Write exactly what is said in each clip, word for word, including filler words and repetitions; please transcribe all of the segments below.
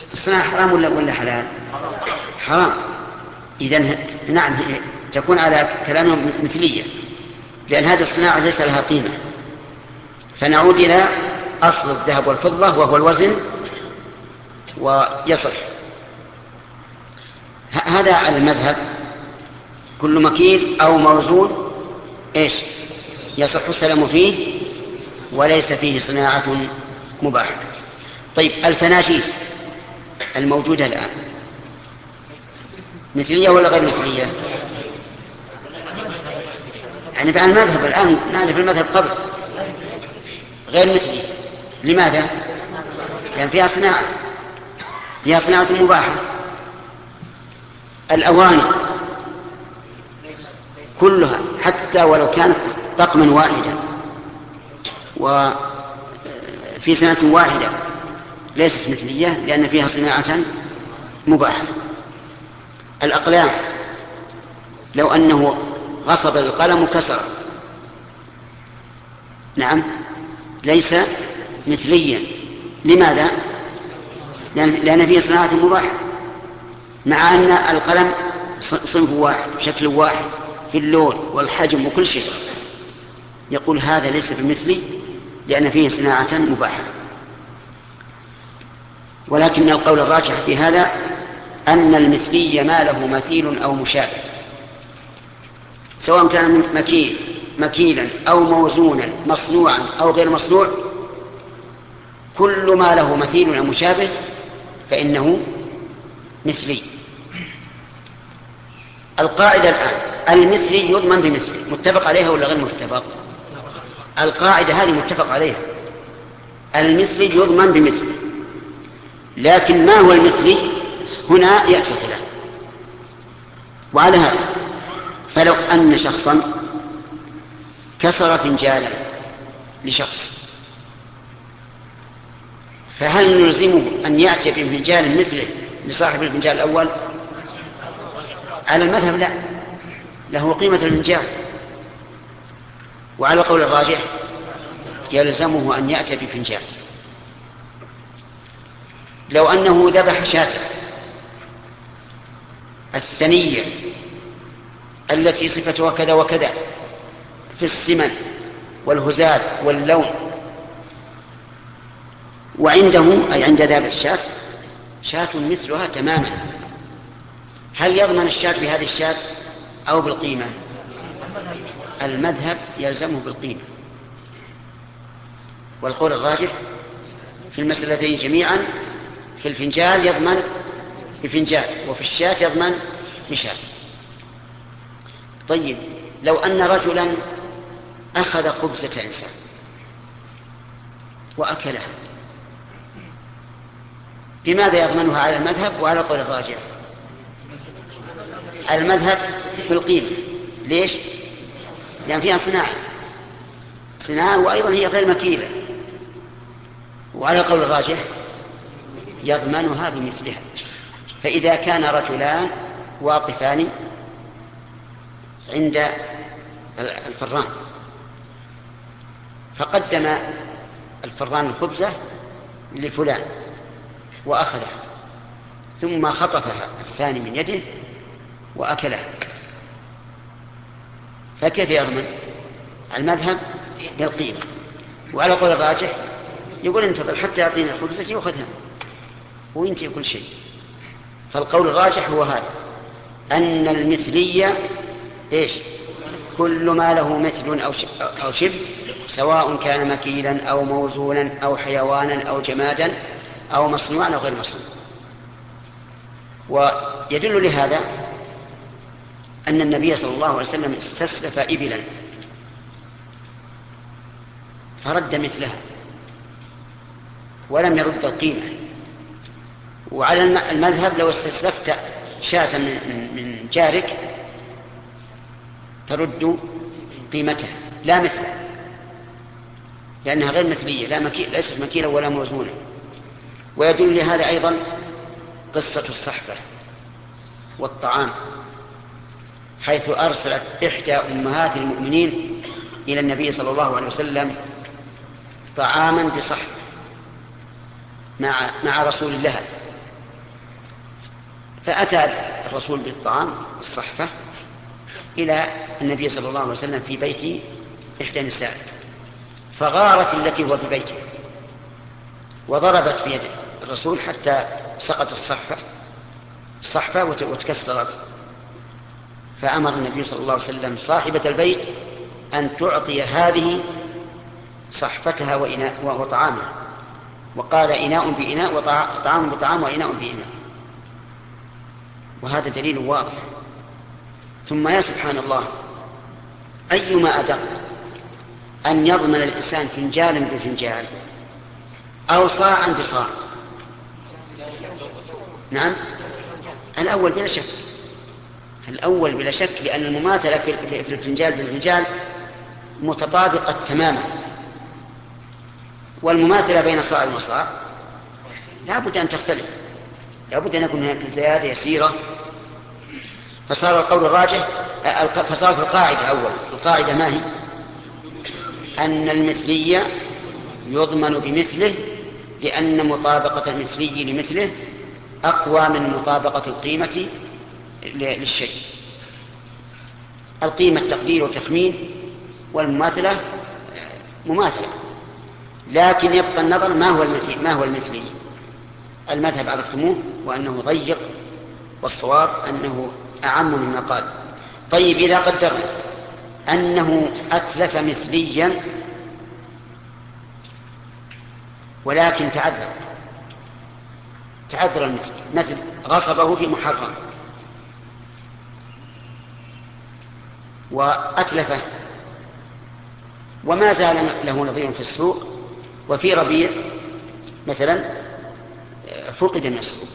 الصناعة حرام ولا ولا حلال؟ حرام. إذن نعم تكون على كلامهم مثلية، لأن هذه الصناعة ليس لها قيمة. فنعود إلى أصل الذهب والفضة وهو الوزن ويصح. هذا على المذهب كل مكيل أو موزون إيش يصح السلام فيه وليس فيه صناعة مباحة. طيب الفناجيل الموجودة الآن مثلية ولا غير مثلية؟ يعني بعد المذهب الآن نعرف المذهب قبل غير مثلية. لماذا؟ لأن يعني فيها صناعة فيها صناعة مباحة. الأواني كلها حتى ولو كانت طقما واحدا وفي سنة واحدة ليست مثلية لأن فيها صناعة مباحة. الأقلام لو أنه غصب القلم كسر نعم ليس مثليا. لماذا؟ لأن فيه صناعة مباحة مع أن القلم صنف واحد وشكل واحد في اللون والحجم وكل شيء. يقول هذا ليس بمثلي لأن فيه صناعة مباحة. ولكن القول الراجح في هذا أن المثلي ما له مثيل أو مشابه سواء كان مكيل مكيلا أو موزونا مصنوعا أو غير مصنوع، كل ما له مثيل أو مشابه فإنه مثلي. القاعدة الآن المثلي يضمن بمثله، متفق عليها ولا غير متفق؟ القاعدة هذه متفق عليها، المثلي يضمن بمثله. لكن ما هو المثلي هنا يأتي الخلاف. وعلى هذا فلو أن شخصا كسر فنجالا لشخص فهل نلزمه أن يأتي بفنجال مثله لصاحب الفنجال الأول؟ على المذهب لا، له قيمة الفنجال. وعلى قول الراجح يلزمه أن يأتي بفنجال. لو أنه ذبح شاة الثنية التي صفتها كذا وكذا في السمن والهزال واللون، وعنده أي عند ذبح الشاة شاة مثلها تماما، هل يضمن الشاة بهذه الشاة أو بالقيمة؟ المذهب يلزمه بالقيمة. والقول الراجح في المسألتين جميعا في الفنجال يضمن بفنجال وفي الشاة يضمن بشاة. طيب لو أن رجلا أخذ خبزة إنسان وأكلها بماذا يضمنها على المذهب وعلى قول الراجح؟ المذهب بالقيمة. ليش؟ لأن فيها صناعة صناعة وأيضا هي غير مكيلة. وعلى قول الراجح يضمنها بمثلها. فإذا كان رجلان واقفان عند الفران فقدم الفران الخبزة لفلان وأخذها ثم خطفها الثاني من يده وأكلها، فكيف يضمن؟ المذهب بالقيمة. وعلى قول الراجح يقول انتظر حتى يعطينا الخبزة يأخذها وينتهي كل شيء. فالقول الراجح هو هذا أن المثلية إيش؟ كل ما له مثل أو شبه سواء كان مكيلا أو موزونا أو حيوانا أو جمادا أو مصنوعا أو غير مصنوع. ويدل لهذا أن النبي صلى الله عليه وسلم استسلف إبلا فرد مثلها ولم يرد القيمة. وعلى المذهب لو استسلفت شاة من جارك ترد قيمتها لا مثلها لأنها غير مثلية، لا مكي... ليست مكيلة ولا موزونة. ويدل لهذا أيضا قصة الصحفة والطعام، حيث أرسلت إحدى أمهات المؤمنين إلى النبي صلى الله عليه وسلم طعاما بصحف مع, مع رسول الله فأتى الرسول بالطعام الصحفة إلى النبي صلى الله عليه وسلم في بيت إحدى النساء، فغارت التي هو ببيته وضربت بيد الرسول حتى سقط الصحفة الصحفة وتكسرت. فأمر النبي صلى الله عليه وسلم صاحبة البيت أن تعطي هذه صحفتها وإناء وطعامها، وقال إناء بإناء وطعام بطعام وإناء بإناء، وهذا دليل واضح. ثم يا سبحان الله، أيما أدق أن يضمن الإنسان فنجالا بفنجال أو صاعا بصاع؟ نعم، الأول بلا شك، الأول بلا شك، لأن المماثلة في الفنجال بالفنجال متطابقة تماما، والمماثلة بين صاع وصاع لا بد أن تختلف، لا بد أن يكون هناك زيادة يسيرة. فصار القول الراجح، فصارت القاعدة أول القاعدة ما هي؟ أن المثلية يضمن بمثله، لأن مطابقة المثلي لمثله أقوى من مطابقة القيمة للشيء. القيمة تقدير وتخمين، والمماثلة مماثلة، لكن يبقى النظر ما هو المثلي ما هو المثلي. المذهب عرفتموه وأنه ضيق، والصواب أنه أعم مما قال. طيب، إذا قدرنا أنه أتلف مثليا ولكن تعذر تعذر المثل، مثل غصبه في محرم وأتلفه وما زال له نظير في السوق، وفي ربيع مثلا فقد من السوق،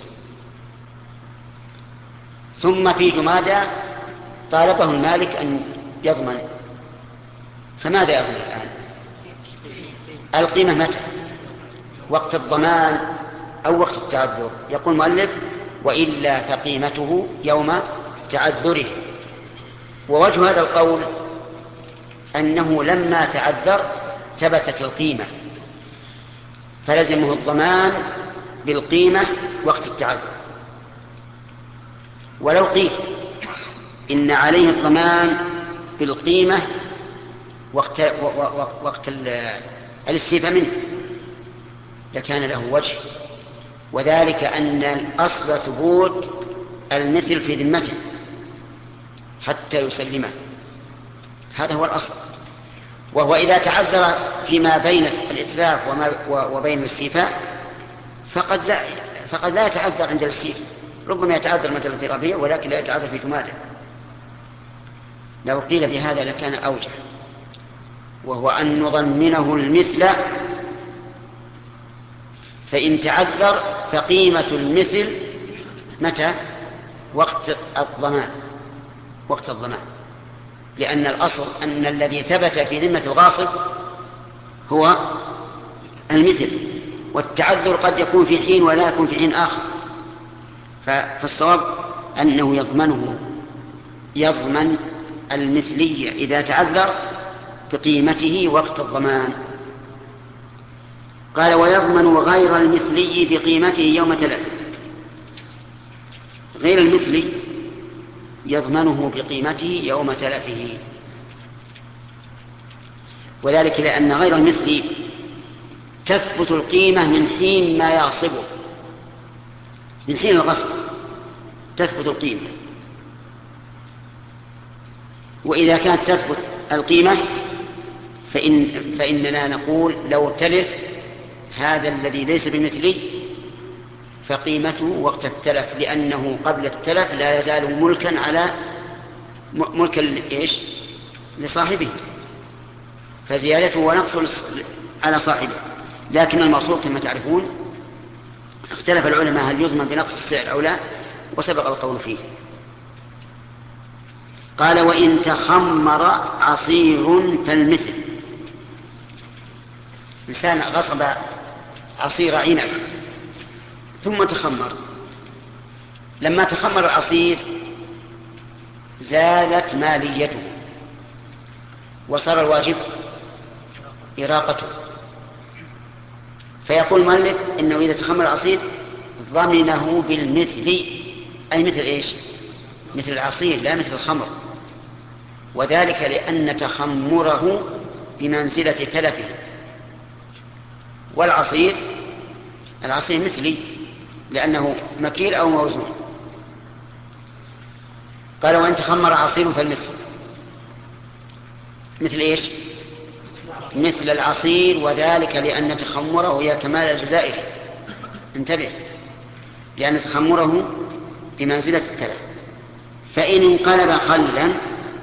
ثم في جمادى طالبه المالك أن يضمن، فماذا يضمن الآن؟ القيمة متى؟ وقت الضمان أو وقت التعذر؟ يقول المؤلف: وإلا فقيمته يوم تعذره. ووجه هذا القول أنه لما تعذر ثبتت القيمة، فلزمه الضمان بالقيمة وقت التعذر. ولو قيل إن عليه الضمان بالقيمة وقت, وقت الاستيفاء منه لكان له وجه، وذلك أن الأصل ثبوت المثل في ذمته حتى يسلمه، هذا هو الأصل. وهو إذا تعذر فيما بين الإتلاف وبين الاستيفاء فقد لا, فقد لا يتعذر عند الاستيفاء، ربما يتعذر مثلا في ربيع ولكن لا يتعذر في جمادى. لو قيل بهذا لكان أوجه، وهو أن نضمنه المثل، فإن تعذر فقيمة المثل متى؟ وقت الضمان وقت الضمان لأن الأصل أن الذي ثبت في ذمة الغاصب هو المثل، والتعذر قد يكون في حين ولا يكون في حين آخر. فالصواب أنه يضمنه يضمن المثلية إذا تعذر بقيمته وقت الضمان. قال: ويضمن غير المثلي بقيمته يوم تلفه. غير المثلي يضمنه بقيمته يوم تلفه، وذلك لأن غير المثلي تثبت القيمة من حين ما يغصبه، من حين الغصب تثبت القيمة. وإذا كانت تثبت القيمة فإن فإننا نقول لو تلف هذا الذي ليس بمثلي فقيمته وقت التلف، لأنه قبل التلف لا يزال ملكا على ملكا إيش لصاحبه، فزيادته ونقص على صاحبه. لكن المقصود كما تعرفون اختلف العلماء هل يضمن بنقص السعر أو لا، وسبق القول فيه. قال: وإن تخمر عصير فالمثل. إنسان غصب عصير عنب ثم تخمر، لما تخمر العصير زالت ماليته وصار الواجب إراقته، فيقول المؤلف إنه إذا تخمر العصير ضمنه بالمثل أي مثل إيش؟ مثل العصير لا مثل الخمر، وذلك لأن تخمره بمنزلة تلفه. والعصير العصير مثلي لأنه مكيل أو موزون. قال وإن تخمر عصير فالمثل مثل إيش؟ مثل العصير، وذلك لأن تخمره هي كمال الجزائر. انتبه، لأن تخمره بمنزلة التلف. فإن انقلب خلا،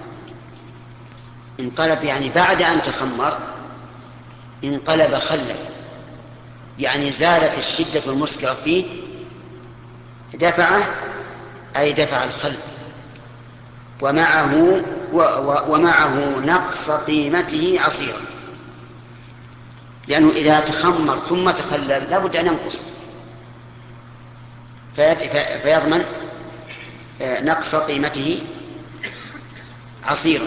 انقلب يعني بعد أن تخمر انقلب خلا، يعني زالت الشدة المسكرة فيه، دفعه أي دفع الخل، ومعه ومعه نقص قيمته عصيرا، لأنه إذا تخمر ثم تخلل لا بد أن ينقص، فيضمن نقص قيمته عصيرا،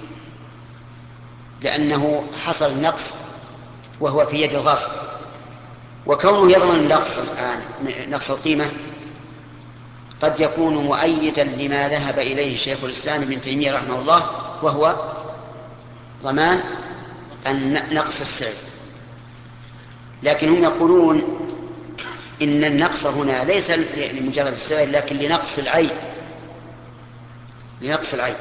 لأنه حصل نقص وهو في يد الغاصب. وكونه يضمن النقص الآن نقص القيمة قد يكون مؤيدا لما ذهب إليه شيخ الإسلام ابن تيمية رحمه الله، وهو ضمان نقص السعر. لكن هم يقولون إن النقص هنا ليس لمجرد السعر، لكن لنقص العين، لنقص العين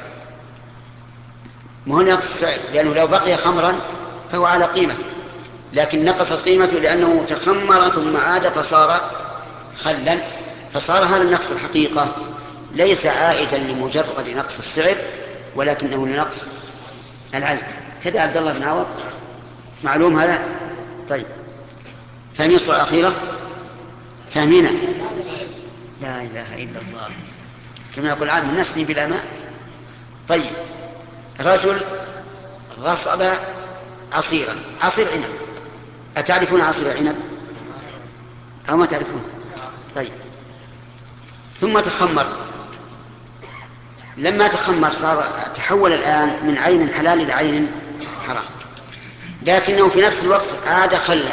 مو نقص السعر، لأنه لو بقي خمرا فهو على قيمته، لكن نقصت قيمته لأنه تخمر ثم عاد فصار خلا، فصار هذا النقص في الحقيقة ليس عائدا لمجرد نقص السعر، ولكنه لنقص العين. كذا عبد الله بن عوض معلوم هذا؟ طيب، فهم الصورة الأخيرة؟ فهمنا؟ لا إله إلا الله، كما يقول العالم نسني بلا ماء. طيب، رجل غصب عصيرا، عصير عنب، أتعرفون عصير عنب أو ما تعرفون؟ طيب، ثم تخمر، لما تخمر صار تحول الآن من عين حلال إلى عين حرام، لكنه في نفس الوقت عاد خلا،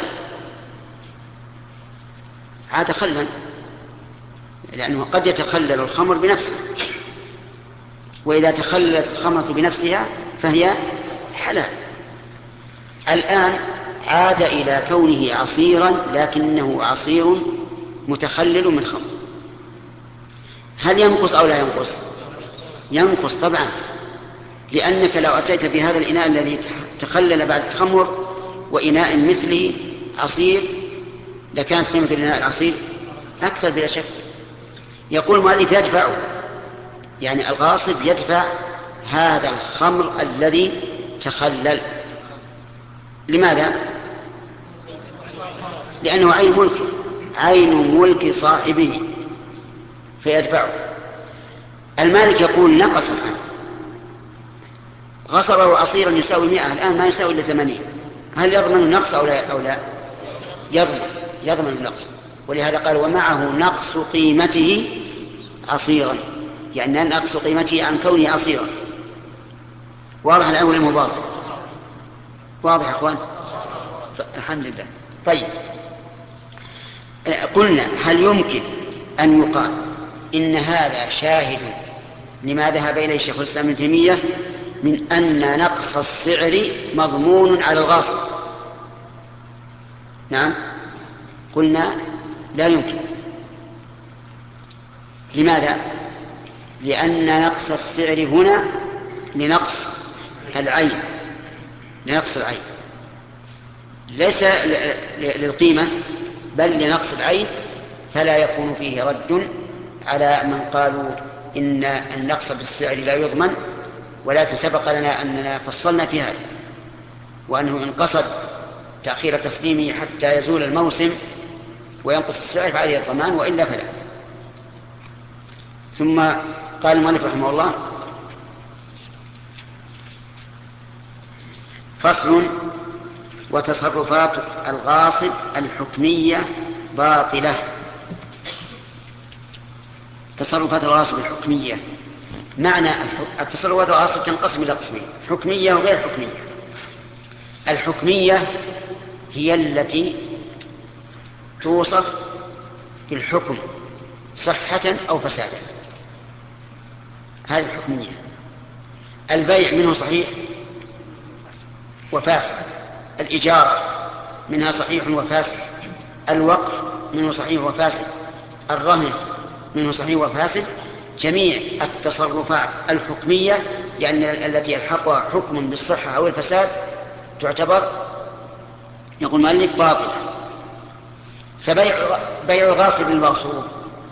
عاد خلا، لأنه قد يتخلل الخمر بنفسه، وإذا تخللت الخمرة بنفسها فهي حلال. الآن عاد إلى كونه عصيرا، لكنه عصير متخلل من خمر. هل ينقص أو لا ينقص؟ ينقص طبعا، لأنك لو أتيت بهذا الإناء الذي تخلل بعد التخمر وإناء مثله عصير لكانت قيمة الإناء العصير أكثر بلا شك. يقول المؤلف يدفع، يعني الغاصب يدفع هذا الخمر الذي تخلل. لماذا؟ لأنه عين ملكه، عين ملك صاحبه، فيدفعه. المالك يقول نقص الآن، غصبه عصيرا يساوي مئة، الآن ما يساوي إلا ثمانين، هل يضمن النقص أو لا؟ أو لا يضمن، يضمن النقص. ولهذا قال ومعه نقص قيمته عصيرا، يعني نقص قيمته عن كونه عصيرا. واضح الآن ولا مو واضح؟ واضح يا أخوان؟ الحمد لله. طيب، قلنا هل يمكن أن يقال إن هذا شاهد لما ذهب إليه شيخ الإسلام ابن تيمية من أن نقص السعر مضمون على الغاصب؟ نعم، قلنا لا يمكن. لماذا؟ لأن نقص السعر هنا لنقص العين، لنقص العين ليس للقيمة بل لنقص العين، فلا يكون فيه رد على من قالوا إن النقص بالسعر لا يضمن. ولكن سبق لنا أننا فصلنا في هذا، وأنه إن قصد تأخير تسليمه حتى يزول الموسم وينقص السعر فعليه الضمان، وإلا فلا. ثم قال المؤلف رحمه الله فصل: وتصرفات الغاصب الحكمية باطلة. تصرفات الغاصب الحكمية، معنى التصرفات الغاصب تنقسم إلى قسمين: حكمية وغير حكمية. الحكمية هي التي توصف بالحكم صحة أو فسادا، هذه الحكمية. البيع منه صحيح وفاسد، الإجارة منها صحيح وفاسد، الوقف منه صحيح وفاسد، الرهن منه صحيح وفاسد. جميع التصرفات الحكمية يعني التي يلحقها حكم بالصحة أو الفساد تعتبر، يقول المؤلف، باطلة. فبيع بيع الغاصب للمغصوب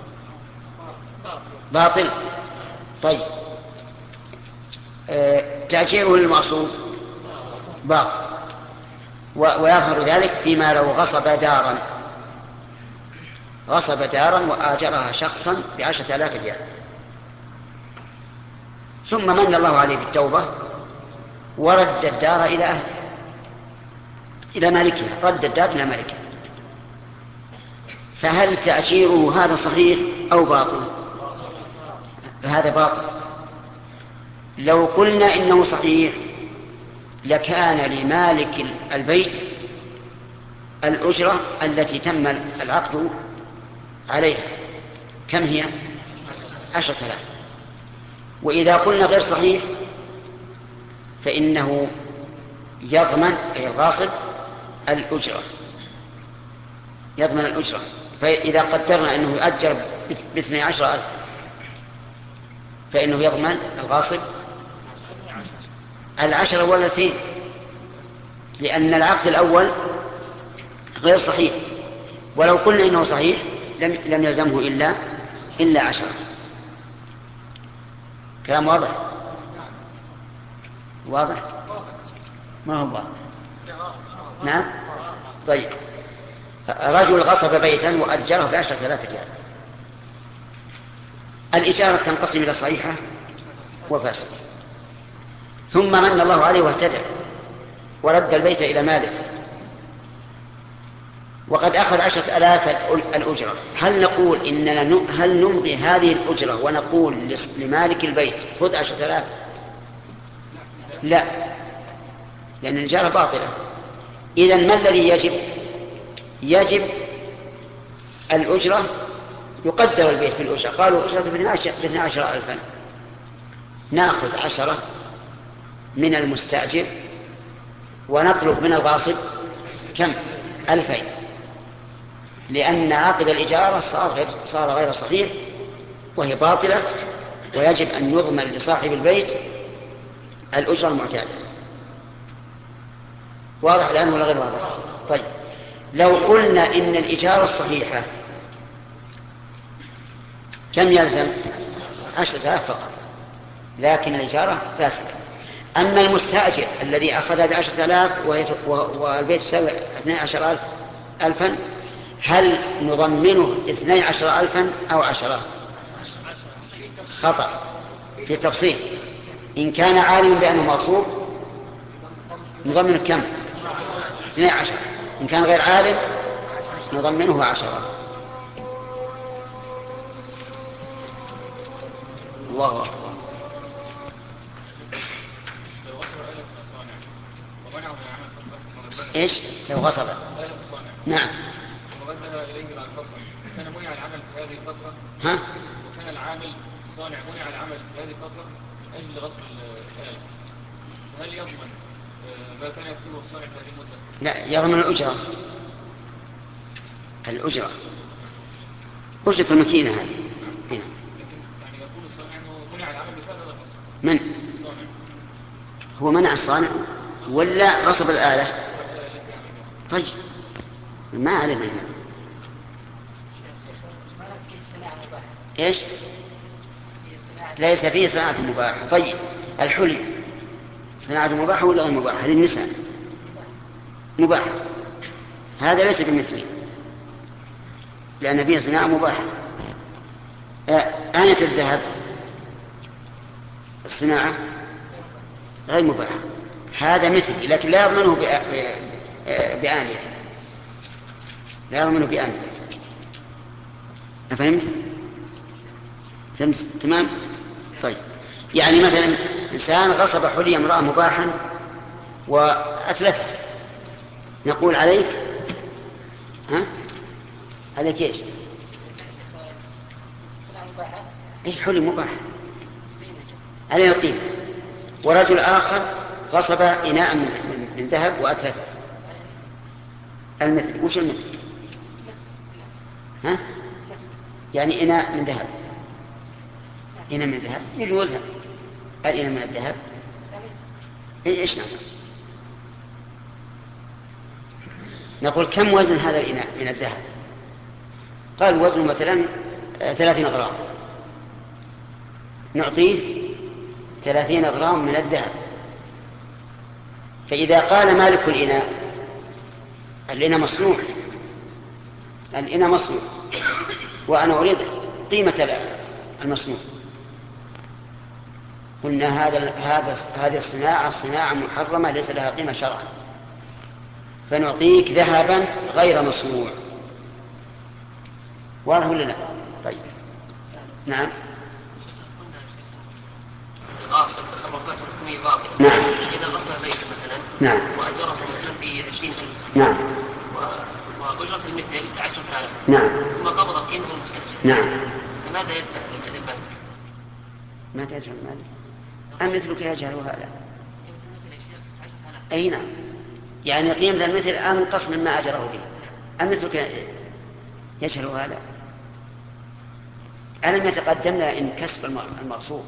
باطل. طيب أه تأجيره للمغصوب باطل. ويظهر ذلك فيما لو غصب دارا، غصب دارا وآجرها شخصا بعشرة آلاف ريال، ثم من الله عليه بالتوبة ورد الدار إلى أهلها، إلى مالكها، رد الدار إلى مالكها، فهل تأجيره هذا صحيح أو باطل؟ هذا باطل. لو قلنا إنه صحيح لكان لمالك البيت الأجرة التي تم العقد عليها، كم هي؟ عشرة آلاف. وإذا قلنا غير صحيح فإنه يضمن، أي الغاصب، الأجرة، يضمن الأجرة. فإذا قدرنا أنه يؤجر باثني عشر ألف فإنه يضمن الغاصب العشرة والألفين، لأن العقد الأول غير صحيح. ولو قلنا إنه صحيح لم, لم يلزمه إلا إلا عشرة. كلام واضح؟ واضح؟ ما هو واضح؟ نعم. طيب، رجل غصب بيتا وأجره بعشرة آلاف ريال. الإجارة تنقسم إلى صحيحة وفاسدة. ثم من الله عليه واهتدى ورد البيت إلى مالك وقد أخذ عشرة آلاف الأجرة، هل نقول إننا هل نمضي هذه الأجرة ونقول لمالك البيت خذ عشرة آلاف؟ لا، لأن الإجارة باطلة. إذن ما الذي يجب؟ يجب الأجرة، يقدر البيت بالأجرة. قالوا أجرة باثني عشر ألفا، نأخذ عشرة من المستأجر ونطلب من الغاصب كم؟ ألفين، لأن عقد الإجارة صار غير, صار غير صحيح وهي باطلة، ويجب أن يضمن لصاحب البيت الأجرة المعتادة. واضح الآن ولا غير واضح؟ طيب، لو قلنا إن الإجارة الصحيحة كم يلزم؟ عشرة آلاف فقط، لكن الإجارة فاسدة. أما المستأجر الذي أخذها بعشرة آلاف والبيت يساوي اثني عشر ألفا، هل نضمنه اثني عشر ألفا أو عشرة؟ خطأ في التفصيل. إن كان عالما بأنه مغصوب نضمنه كم؟ اثني عشر. إن كان غير عالم نضمنه عشرة. الله أكبر. إيش؟ لو غصب. نعم. ووجه إليه بعد فترة كان منع العمل في هذه الفترة. ها؟ وكان العامل الصانع منع العمل في هذه الفترة من أجل غصب الآلة، فهل يضمن ما كان يكسبه الصانع في هذه المدة؟ لا، يضمن الأجرة. الأجرة أجرة الماكينة هذه هنا. يعني يقول الصانع أنه منع العمل بسبب هذا الغصب. من؟ الصانع. هو منع الصانع ولا غصب الآلة؟ طيب، ما علم المنع. إيش؟ ليس فيه صناعة مباحة. طيب، الحلي صناعة مباحة ولا غير مباحة؟ للنساء مباحة، هذا ليس بمثله لأن فيه صناعة مباحة. آنية الذهب الصناعة غير مباحة، هذا مثلي، لكن لا يضمنه بآنية، لا يضمنه بآنية. أفهمت؟ فهمت تمام؟ طيب، يعني مثلا إنسان غصب حلي امرأة مباحا وأتلفها، نقول عليك ها؟ عليك إيش؟ إيش حلي مباح؟ عليه القيمة. ورجل آخر غصب إناء من, من, من ذهب وأتلفه. المثل وش المثل؟ ها؟ يعني إناء من ذهب. إناء من ذهب يجوزها. الإناء من الذهب إيش نعمل؟ نقول كم وزن هذا الإناء من الذهب؟ قال وزنه مثلا ثلاثين غرام، نعطيه ثلاثين غرام من الذهب. فإذا قال مالك الإناء الإناء مصنوع، الإناء مصنوع وأنا أريد قيمة المصنوع، قلنا هذا هذا هذه الصناعة صناعة محرمة ليس لها قيمة شرعا، فنعطيك ذهبا غير مصنوع. واضح ولا لا؟ طيب نعم. غاصب تصرفاته حكمية باطلة. نعم. إذا غصب بيت مثلا. نعم. وأجره مثلا بعشرين ألف. نعم. وأجرة المثل بعشرة آلاف. نعم. ثم قبض قيمة المستأجر. نعم. فماذا يدفع للبنك؟ ماذا يدفع المال؟ أم مثلك يجهل هذا؟ أي نعم، يعني قيمة المثل أنقص مما أجره به. أم مثلك يجهل هذا؟ ألم يتقدمنا إن كسب المغصوب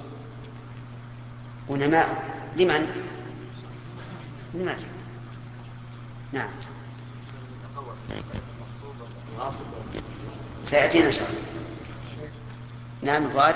ونماء لمن؟ لمن؟ نعم سيأتينا إن شاء الله. نعم فؤاد.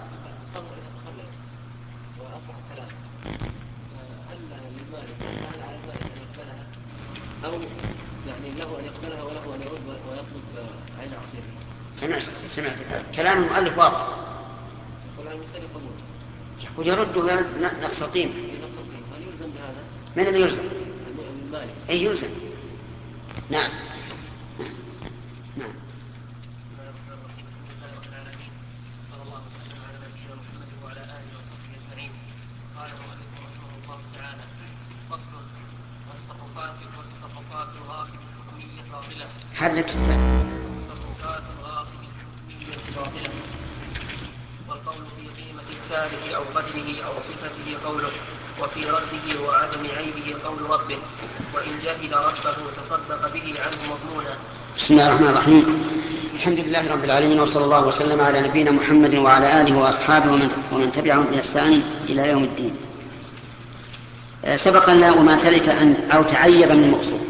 أو يعني له أن يقبلها وله أن يرد ويطلب عين عصير. سمعت سمعت كلام المؤلف واضح. يقول المسلم قبول. يقول يرد ويرد نفس القيمة. نفس القيمة. هل يلزم بهذا؟ من اللي يلزم؟ المالك. أي يلزم. نعم. نعم. بسم الله الرحمن الرحيم. الحمد لله رب العالمين. صلى الله وسلم على نبينا محمد وعلى آله وصحبه أجمعين. قال المؤلف رحمه الله تعالى: فصل وتصرفات وتصرفات الغاصب الحكمية باطلة. حرك وتصرفات الغاصب الحكمية باطلة. والقول في قيمة التارك أو قدره أو صفته قوله، وفي رده وعدم عيبه قول ربه، وإن جهل ربه تصدق به عنه مضمونا. بسم الله الرحمن الرحيم. الحمد لله رب العالمين، وصلى الله وسلم على نبينا محمد وعلى آله وأصحابه ومن تبعهم بإحسان إلى يوم الدين. سبق لنا وما تلك أن أو تعيب من مقصود،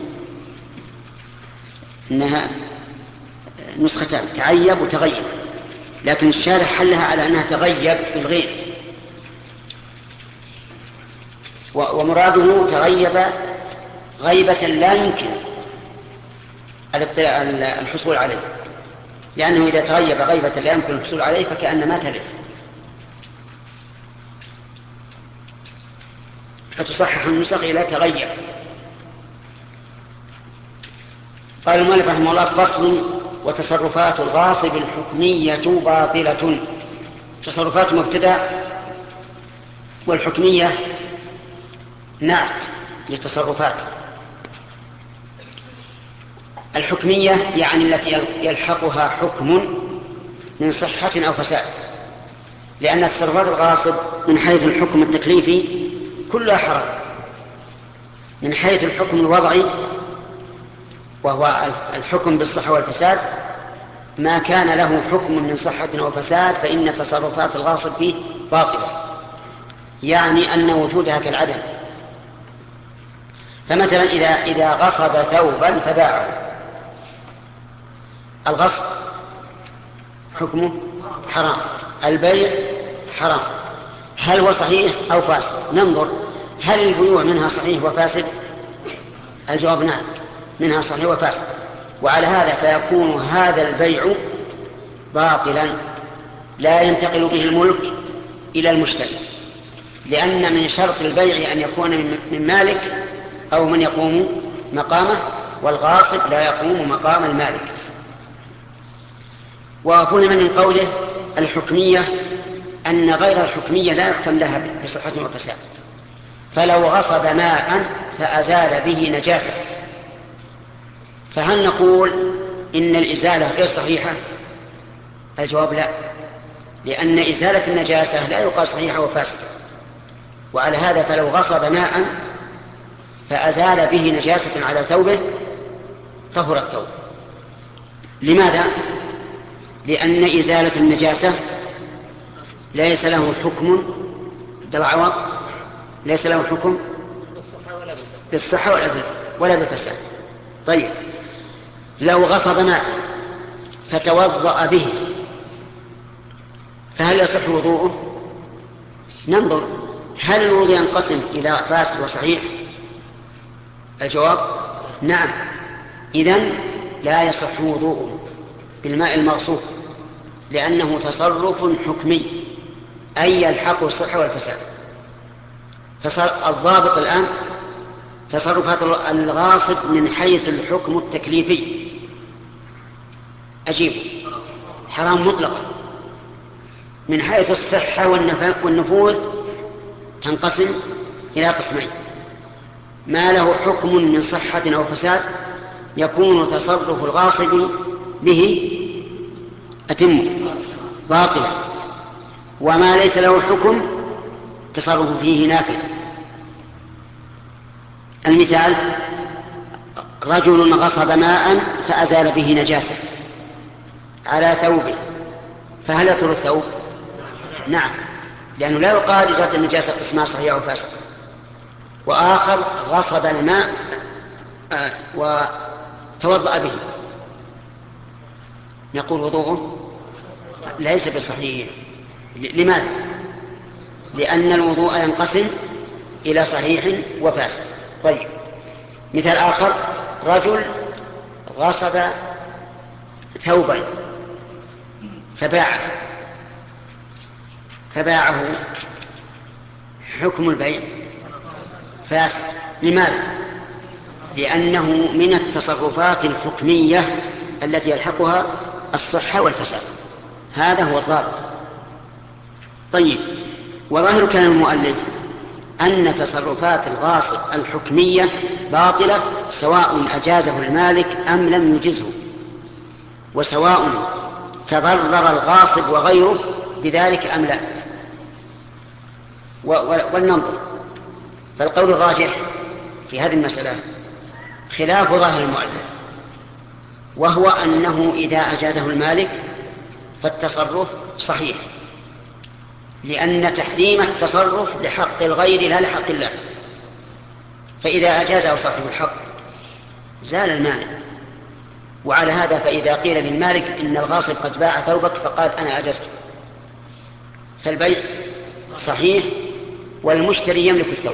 إنها نسختان، تعيب وتغيب، لكن الشارح حلها على أنها تغيب بالغير، ومراده تغيب غيبة لا يمكن الحصول عليه، لأنه إذا تغيب غيبة لا يمكن الحصول عليه فكأن ما تلف. فتصحح النسخ إلى تغيب. قال المؤلف رحمه الله: فصل وتصرفات الغاصب الحكمية باطلة. تصرفات مبتدأ، والحكمية نعت للتصرفات. الحكمية يعني التي يلحقها حكم من صحة أو فساد، لأن تصرفات الغاصب من حيث الحكم التكليفي كلها حرام. من حيث الحكم الوضعي وهو الحكم بالصحة والفساد، ما كان له حكم من صحة أو فساد فإن تصرفات الغاصب فيه باطلة، يعني أن وجودها كالعدم. فمثلا إذا إذا غصب ثوبا فباعه، الغصب حكمه حرام، البيع حرام. هل هو صحيح أو فاسد؟ ننظر هل البيوع منها صحيح وفاسد؟ الجواب نعم، منها صحيح وفاسد. وعلى هذا فيكون هذا البيع باطلا لا ينتقل به الملك إلى المشتري، لأن من شرط البيع أن يكون من مالك أو من يقوم مقامه، والغاصب لا يقوم مقام المالك. وفهم من قوله الحكمية أن غير الحكمية لا يحكم لها بصحة وفساد. فلو غصب ماء فأزال به نجاسة، فهل نقول إن الإزالة غير صحيحة؟ الجواب لا، لأن إزالة النجاسة لا يقال صحيحة وفاسدة، وعلى هذا فلو غصب ماء فأزال به نجاسة على ثوبه طهر الثوب. لماذا؟ لأن إزالة النجاسة ليس له حكم بالعوض، ليس له حكم بالصحة ولا بالفساد. طيب لو غصب ماء فتوضأ به فهل يصح وضوءه؟ ننظر هل الوضوء ينقسم إلى فاسد وصحيح؟ الجواب نعم. إذن لا يصح وضوءه بالماء المغصوب لأنه تصرف حكمي أي يلحق الصحة والفساد. فصار الضابط الآن تصرفات الغاصب من حيث الحكم التكليفي أجيب حرام مطلقا. من حيث الصحة والنفوذ تنقسم إلى قسمين: ما له حكم من صحة أو فساد يكون تصرف الغاصب به أتم باطلا، وما ليس له حكم تصرف فيه نافذ. المثال: رجل غصب ماء فأزال به نجاسة على ثوبه، فهل يطهر الثوب؟ نعم، لأنه لا يقال إزالة النجاسة قسمان صحيح أو فاسد. وآخر غصب الماء وتوضأ به، نقول وضوءه ليس بصحيح. لماذا؟ لأن الوضوء ينقسم إلى صحيح وفاسد. طيب مثال آخر: رجل غصب ثوبا فباعه فباعه حكم البيع فاسد. لماذا؟ لأنه من التصرفات الحكمية التي يلحقها الصحة والفساد. هذا هو الضابط. طيب وظاهر كلام المؤلف أن تصرفات الغاصب الحكمية باطلة سواء أجازه المالك أم لم يجزه، وسواء تضرر الغاصب وغيره بذلك أم لا. ولننظر. فالقول الراجح في هذه المسألة خلاف ظاهر المؤلف، وهو أنه إذا أجازه المالك فالتصرف صحيح، لأن تحريم التصرف لحق الغير لا لحق الله. فإذا أجازه صاحب الحق زال المانع. وعلى هذا فإذا قيل للمالك إن الغاصب قد باع ثوبك فقال أنا أجزته، فالبيع صحيح والمشتري يملك الثوب.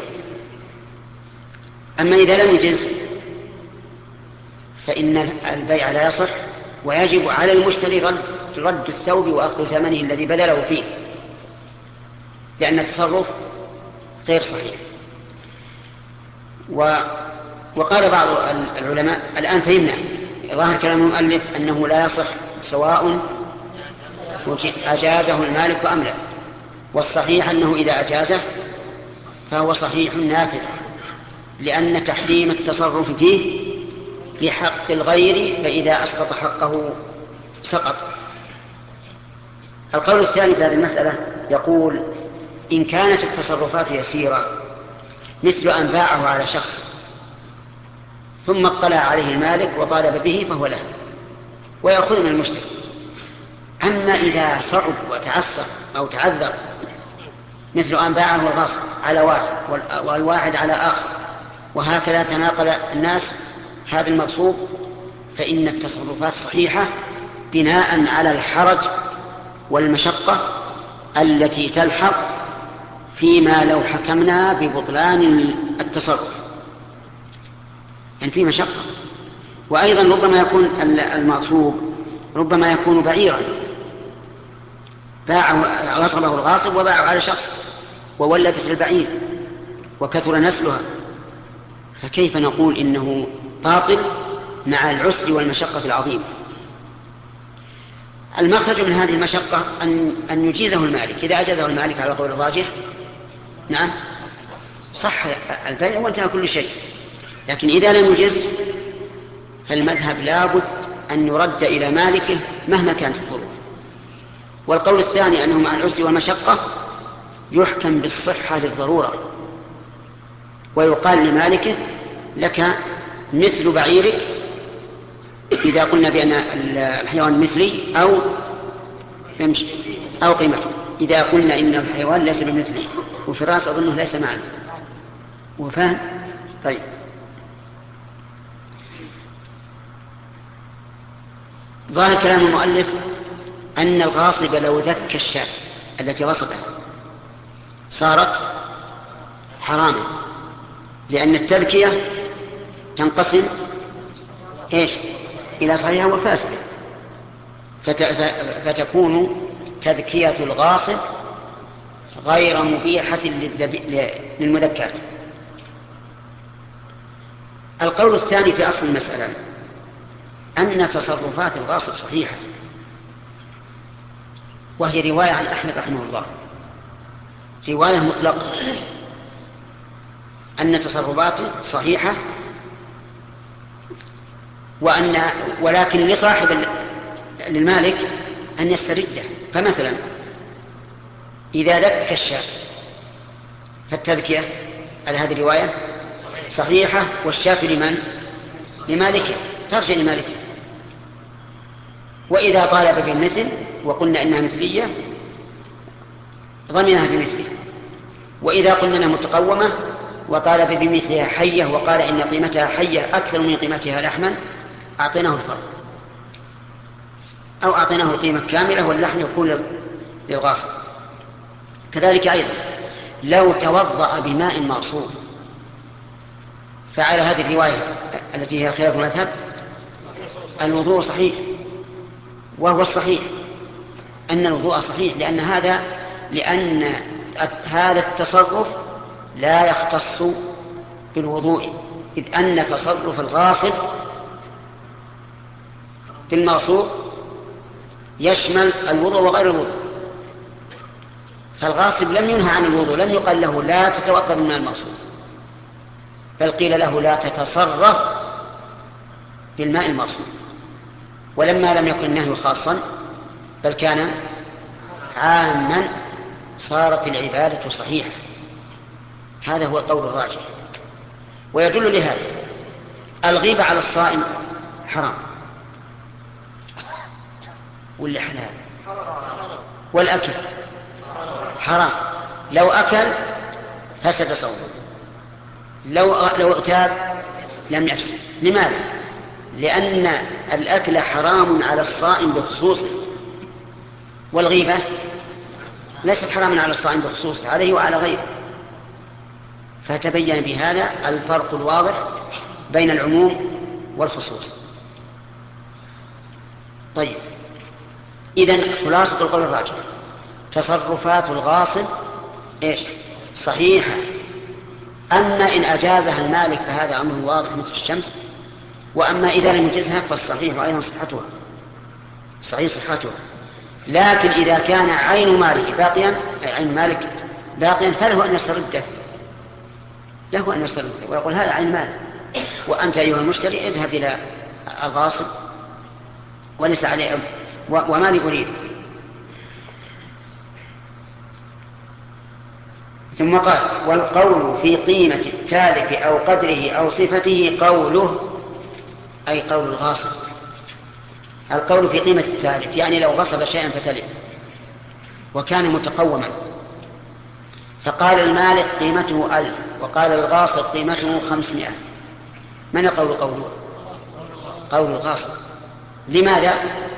أما إذا لم يجز فإن البيع لا يصح، ويجب على المشتري رد, رد الثوب وأخذ ثمنه الذي بذله فيه، لأن التصرف غير صحيح. و... وقال بعض العلماء الآن فهمنا ظاهر كلام المؤلف أنه لا يصح سواء أجازه المالك أم لا، والصحيح أنه إذا أجازه فهو صحيح نافذ، لأن تحريم التصرف فيه لحق الغير، فإذا أسقط حقه سقط. القول الثاني في هذه المسألة يقول: إن كانت التصرفات يسيرة مثل أن باعه على شخص ثم اطلع عليه المالك وطالب به فهو له ويأخذ من المشتري. أما إذا صعب وتعسر أو تعذر مثل أن باعه الغاصب على واحد والواحد على آخر وهكذا تناقل الناس هذا المغصوب، فإن التصرفات صحيحة بناء على الحرج والمشقة التي تلحق فيما لو حكمنا ببطلان التصرف، يعني في مشقة. وأيضا ربما يكون المغصوب ربما يكون بعيرا باعه غصبه الغاصب وباعه على شخص وولدت البعير وكثر نسلها، فكيف نقول إنه باطل مع العسر والمشقة العظيمة؟ المخرج من هذه المشقة أن, أن يجيزه المالك. إذا أجازه المالك على قول الراجح نعم صح البيع وانتهى كل شيء، لكن إذا لم يجز فالمذهب لابد أن يرد إلى مالكه مهما كانت الظروف. والقول الثاني أنه مع العسر والمشقة يحكم بالصحة للضرورة، ويقال لمالكه لك مثل بعيرك إذا قلنا بأن الحيوان مثلي أو يمشي أو قيمته، إذا قلنا إن الحيوان ليس بمثلي. وفي الرأس أظنه ليس معنا وفهم. طيب، ظاهر كلام المؤلف أن الغاصب لو ذك الشاة التي غصبها صارت حراما، لأن التذكية تنقسم إيش إلى صحيحة وفاسدة، فت... فتكون تذكية الغاصب غير مبيحة للذب... للمذكات. القول الثاني في أصل المسألة أن تصرفات الغاصب صحيحة، وهي رواية عن أحمد رحمه الله، رواية مطلقة أن تصرفاته صحيحة، وأن ولكن لصاحب للمالك أن يسترده. فمثلا إذا ذك الشاة فالتذكية على هذه الرواية صحيحة، والشاة لمن؟ لمالكه، ترجع لمالكه. وإذا طالب بالمثل وقلنا إنها مثلية ضمنها بمثله، وإذا قلنا إنها متقومة وطالب بمثلها حية وقال إن قيمتها حية أكثر من قيمتها لحما أعطيناه الفرق، أو أعطيناه القيمة كاملة واللحم يكون للغاصب. كذلك أيضا لو توضأ بماء مغصوب، فعلى هذه الرواية التي هي خلاف المذهب الوضوء صحيح، وهو الصحيح أن الوضوء صحيح، لأن هذا لأن هذا التصرف لا يختص بالوضوء، إذ أن تصرف الغاصب بالمغصوب يشمل الوضوء وغير الوضوء. فالغاصب لم ينهى عن الوضوء، لم يقل له لا تتوضأ بالماء المغصوب، بل قيل له لا تتصرف بالماء المغصوب. ولما لم يكن النهي خاصا بل كان عاما صارت العبادة صحيحة. هذا هو القول الراجح. ويدل لهذا الغيبة على الصائم حرام ولا حلال؟ والأكل حرام، لو أكل فسد صومه، لو لو اغتاب لم يفسد. لماذا؟ لأن الأكل حرام على الصائم بخصوصه، والغيبة ليست حراما على الصائم بخصوصه، عليه وعلى غيره. فتبين بهذا الفرق الواضح بين العموم والخصوص. طيب، إذن خلاصة القول الراجح تصرفات الغاصب إيش؟ صحيحة. أما إن أجازها المالك فهذا أمر واضح مثل الشمس، وأما إذا لم يجزها فالصحيح أيضا صحتها، صحيح صحتها. لكن إذا كان عين ماله باقيا، أي عين مالك باقيا، فله أن يسترده، له أن يسترده ويقول هذا عين مال، وأنت أيها المشتري اذهب إلى الغاصب وليس عليه أمر ومالي أريد. ثم قال والقول في قيمة التالف أو قدره أو صفته قوله، أي قول الغاصب. القول في قيمة التالف يعني لو غصب شيئا فتلف وكان متقوما، فقال المالك قيمته ألف وقال الغاصب قيمته خمسمائة، من يقول قوله؟ قول الغاصب. لماذا؟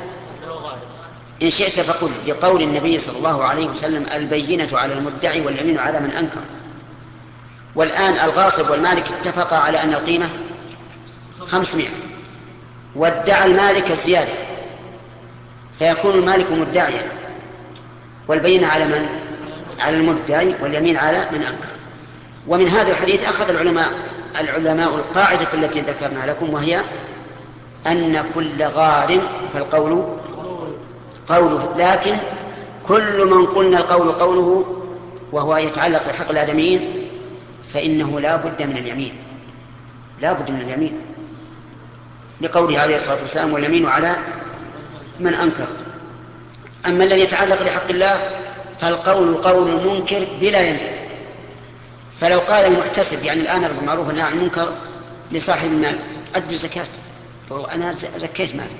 إن شئت فقل لقول النبي صلى الله عليه وسلم البينة على المدعي واليمين على من أنكر. والآن الغاصب والمالك اتفقا على أن القيمة خمسمائة، وادعى المالك الزيادة، فيكون المالك مدعيا، والبينة على من؟ على المدعي، واليمين على من أنكر. ومن هذا الحديث أخذ العلماء العلماء القاعدة التي ذكرنا لكم، وهي أن كل غارم فالقول قوله، لكن كل من قلنا القول قوله وهو يتعلق بحق الآدميين فإنه لا بد من اليمين، لا بد من اليمين، لقوله عليه الصلاة والسلام واليمين على من أنكر. أما الذي يتعلق بحق الله فالقول قول المنكر بلا يمين. فلو قال المحتسب يعني الآمر بالمعروف والنهي عن المنكر لصاحب المال أدي الزكاة، أنا زكيت مالي،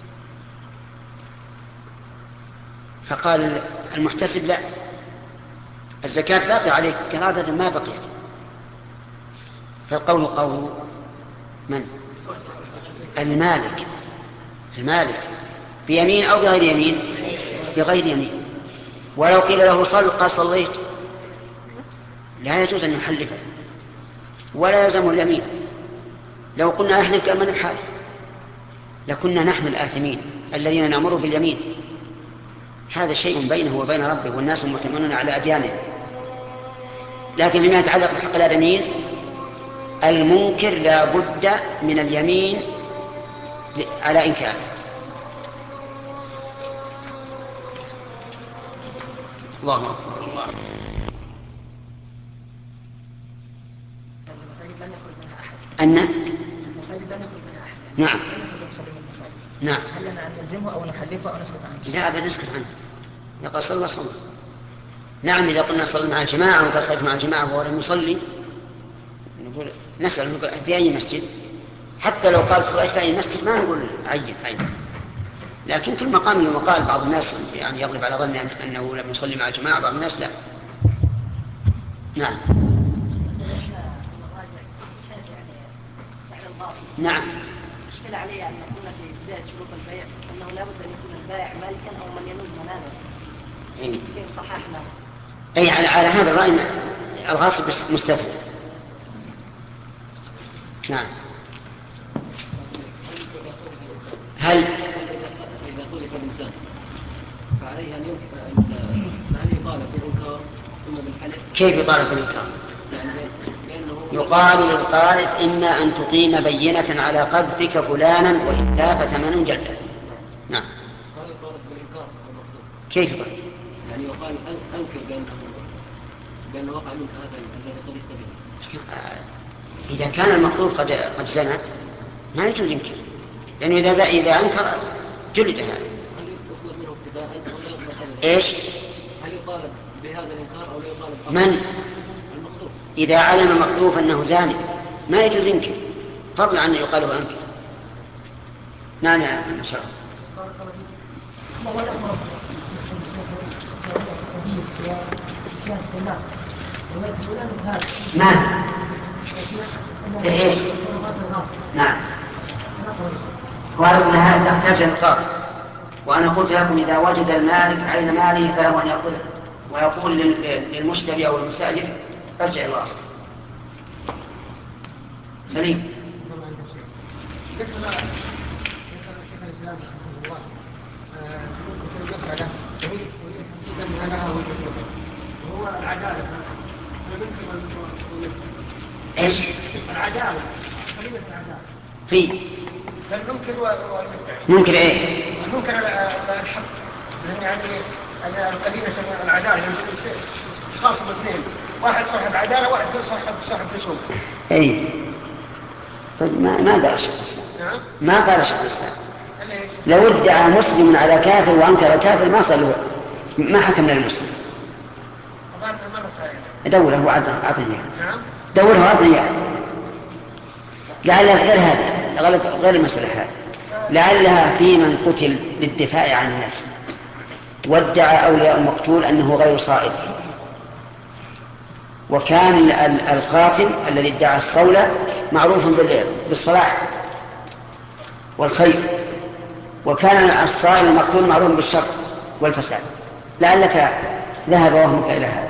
فقال المحتسب لا الزكاة باقي عليك، قال أبدا ما بقيت. فالقول قول من؟ المالك. المالك بيمين أو بغير يمين؟ بغير يمين. ولو قيل له صل قال صليت، لا يجوز أن يحلف ولا يلزم اليمين. لو قلنا أحلف قال من بحاله لكنا نحن الآثمين الذين نأمر باليمين. هذا شيء بينه وبين ربه، والناس مؤتمنون على أديانه. لكن فيما يتعلق بحق الآدميين المنكر لا بد من اليمين على إنكاره. الله أكبر. الله أن المساجد لم يخرج منها أحد. نعم. لم يخرج مصلي من المساجد. نعم. هل لنا أن نلزمه أو نحلفه أو نسكت عنه؟ لا أبدا نسكت عنه. يقول صلى الله صلى. نعم إذا قلنا صلى مع الجماعة وقال صليت مع الجماعة وهو لم يصلي نقول نسأل نقول في أي مسجد، حتى لو قال صليت في أي مسجد ما نقول عين عين. لكن كل مقام له مقال. بعض الناس يعني يغلب على ظنه أنه لم يصلي مع الجماعة، بعض الناس لا. نعم. نعم. اشكل علي أن نقول في بداية شروط البيع أنه لا بد أن يكون البائع مالكا أو من ينوب منابع. إيه. كيف صححنا؟ أي على, على هذا الرأي الغاصب مستثنى. نعم. هل إذا خلف الإنسان فعليه أن ينكر فعليه يطالب بالإنكار ثم بالحلف؟ كيف يطالب بالإنكار؟ لأنه يقال للقاذف إما أن تقيم بينة على قذفك فلانا وإلا فثمن جلده. نعم. قال يطالب بالإنكار المقصود. كيف يقال؟ يعني يقال أنكر بأنه بأنه وقع منك هذا الذي قذفت به. إذا كان المقذوف قد قد زنى ما يجوز ينكر، لأنه إذا إذا أنكر جلد هذا. هل يطلب منه ابتداء أو لا يطلب؟ إيش؟ هل يطالب بهذا الإنكار أو لا يطالب؟ من؟ المقذوف. إذا علم المقذوف أنه زاني ما يجوز ينكر، فضلا عن يقال له أنكر. نعم يا ابن شرف. سياسة الناس ويدخلون هذا. نعم. إيش؟ نعم. وأن هذا تحتاج إنقاذ. وأنا قلت لكم إذا وجد المالك عين ماله فله أن يأخذه ويقول للمشتري أو المستأجر ارجع إلى الأصل. سليم. هو العدالة. إيش؟ العدالة. كلمة العدالة. في. المنكر والمدعي. منكر إيه؟ المنكر الحق. لأن يعني القليلة العدالة خاصم اثنين، واحد صاحب عدالة واحد صاحب صاحب رسوم. أي. طيب ما ما قال شيخ الإسلام. نعم. ما قال شيخ الإسلام. لو ادعى مسلم على كافر وأنكر الكافر ما صار ما حكمنا للمسلم. دوره وعطني. نعم. دوره وعطني. لعلها غير هذا غير المسألة هذه، لعلها في من قتل للدفاع عن النفس وادعى أولياء المقتول أنه غير صائب، وكان القاتل الذي ادعى الصولة معروف بالصلاح والخير، وكان الصائل المقتول معروف بالشر والفساد. لعلك ذهب وهمك إلى هذا.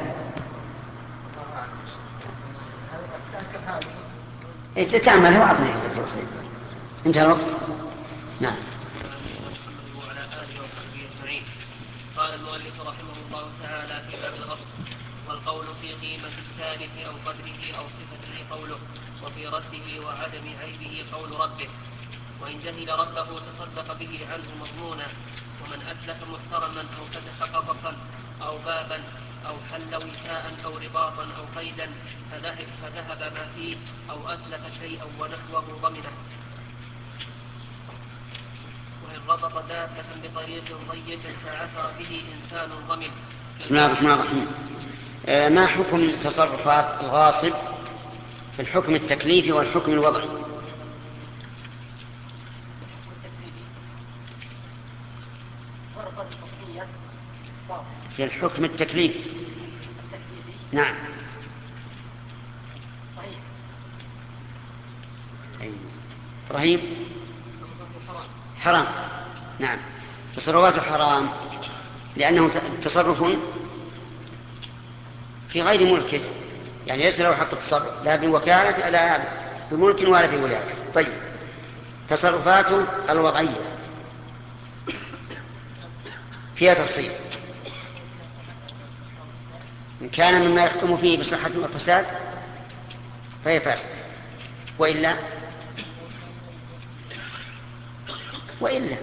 تعمله وعطني انتهى الوقت. نعم. وعلى آله وصحبه أجمعين. قال المؤلف رحمه الله تعالى في باب الغصب: والقول في قيمة التالف أو قدره أو صفته قوله، وفي رده وعدم عيبه قول ربه. وإن جهل ربه تصدق به عنه مضمونا. ومن أتلف محترما أو فتح قفصا أو بابا أو حل وكاء أو رباطا أو قيدا فذهب ما فيه أو أتلف شيئا ونحوه ضمنه. وإن ربط دابة بطريق ضيق فعثر به إنسان ضمن. بسم الله الرحمن الرحيم. آه ما حكم تصرفات الغاصب في الحكم التكليفي والحكم الوضعي؟ في الحكم التكليفي نعم صحيح. أي. إبراهيم حرام. نعم تصرفاته حرام لأنه تصرف في غير ملكه، يعني ليس له حق التصرف لا بوكالة لا بملك ولا بولاية. طيب تصرفاته الوضعية فيها تفصيل، إن كان مما يحكم فيه بصحة وفساد فهي فاسد، وإلا وإلا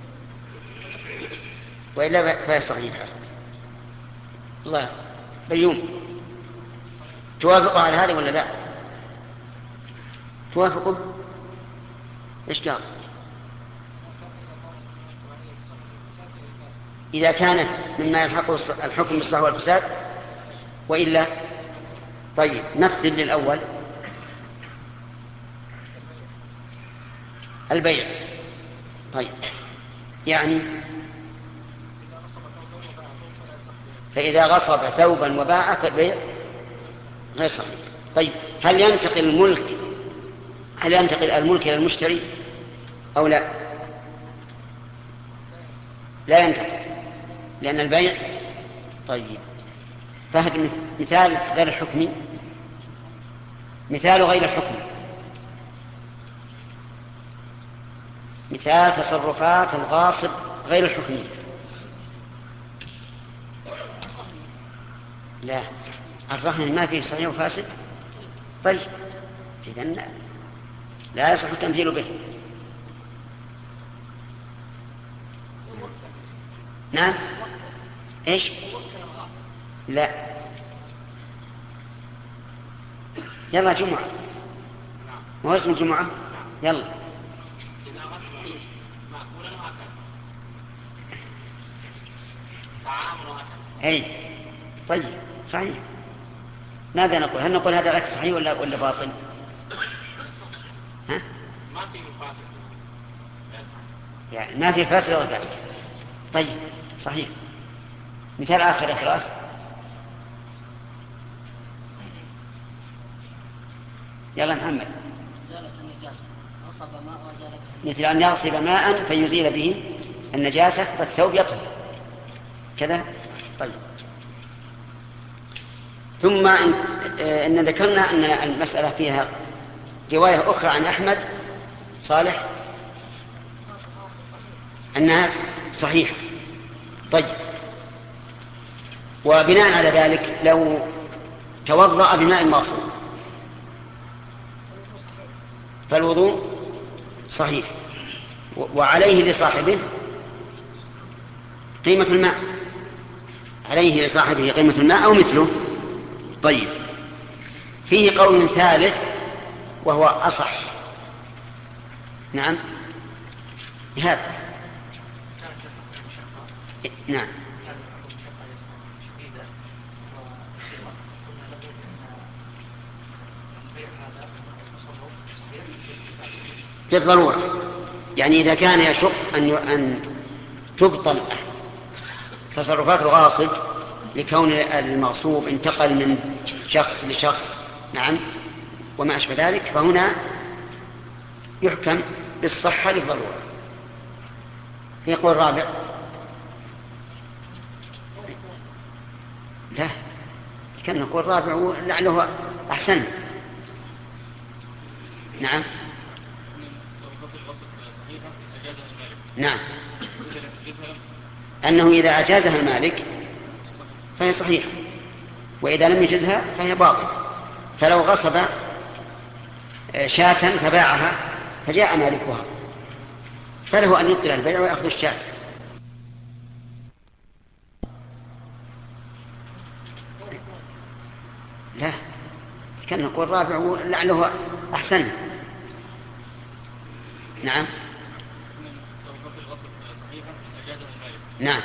وإلا فهي صحيحة. الله بيوم توافقه على هذا ولا لا؟ توافقه؟ إيش قال؟ إذا كانت مما يلحق الحكم بالصحة والفساد وإلا. طيب مثل للأول البيع. طيب يعني فإذا غصب ثوبا وباع فالبيع غير صحيح. طيب هل ينتقل الملك هل ينتقل الملك إلى المشتري أو لا؟ لا ينتقل لأن البيع. طيب فهد مثال غير الحكمي، مثال غير الحكمي، مثال تصرفات الغاصب غير الحكمي. لا الرهن ما فيه صحيح وفاسد. طيب إذن لا يصح التمثيل به. نعم ايش؟ لا يلا جمعة، ما هو اسم الجمعة؟ يلا اي طيب صحيح. ماذا نقول؟ هل نقول هذا العكس صحيح ولا ولا باطل؟ ها؟ ما في فاسد يعني ما في فاسد ولا فاسد. طيب صحيح. مثال آخر إخلاص. يلا محمد. زالت النجاسة غصب ماء وزالت. مثل أن يغصب ماء فيزيل به النجاسة فالثوب يطهر كذا. طيب ثم إن, إن ذكرنا أن المسألة فيها رواية أخرى عن أحمد صالح أنها صحيحة. طيب وبناء على ذلك لو توضأ بماء مغصوب فالوضوء صحيح وعليه لصاحبه قيمة الماء، عليه لصاحبه قيمة الماء أو مثله. طيب فيه قول ثالث وهو أصح. نعم هذا نعم بالضرورة، يعني إذا كان يشق أن أن تبطل تصرفات الغاصب لكون المغصوب انتقل من شخص لشخص نعم وما أشبه ذلك، فهنا يحكم بالصحة للضرورة. في قول رابع لا كان نقول رابع لعله أحسن. نعم نعم أنه إذا أجازها المالك فهي صحيحة وإذا لم يجزها فهي باطلة. فلو غصب شاة فباعها فجاء مالكها فله أن يبطل البيع ويأخذ الشاة. لا كان نقول رابع لعله أحسن. نعم نعم،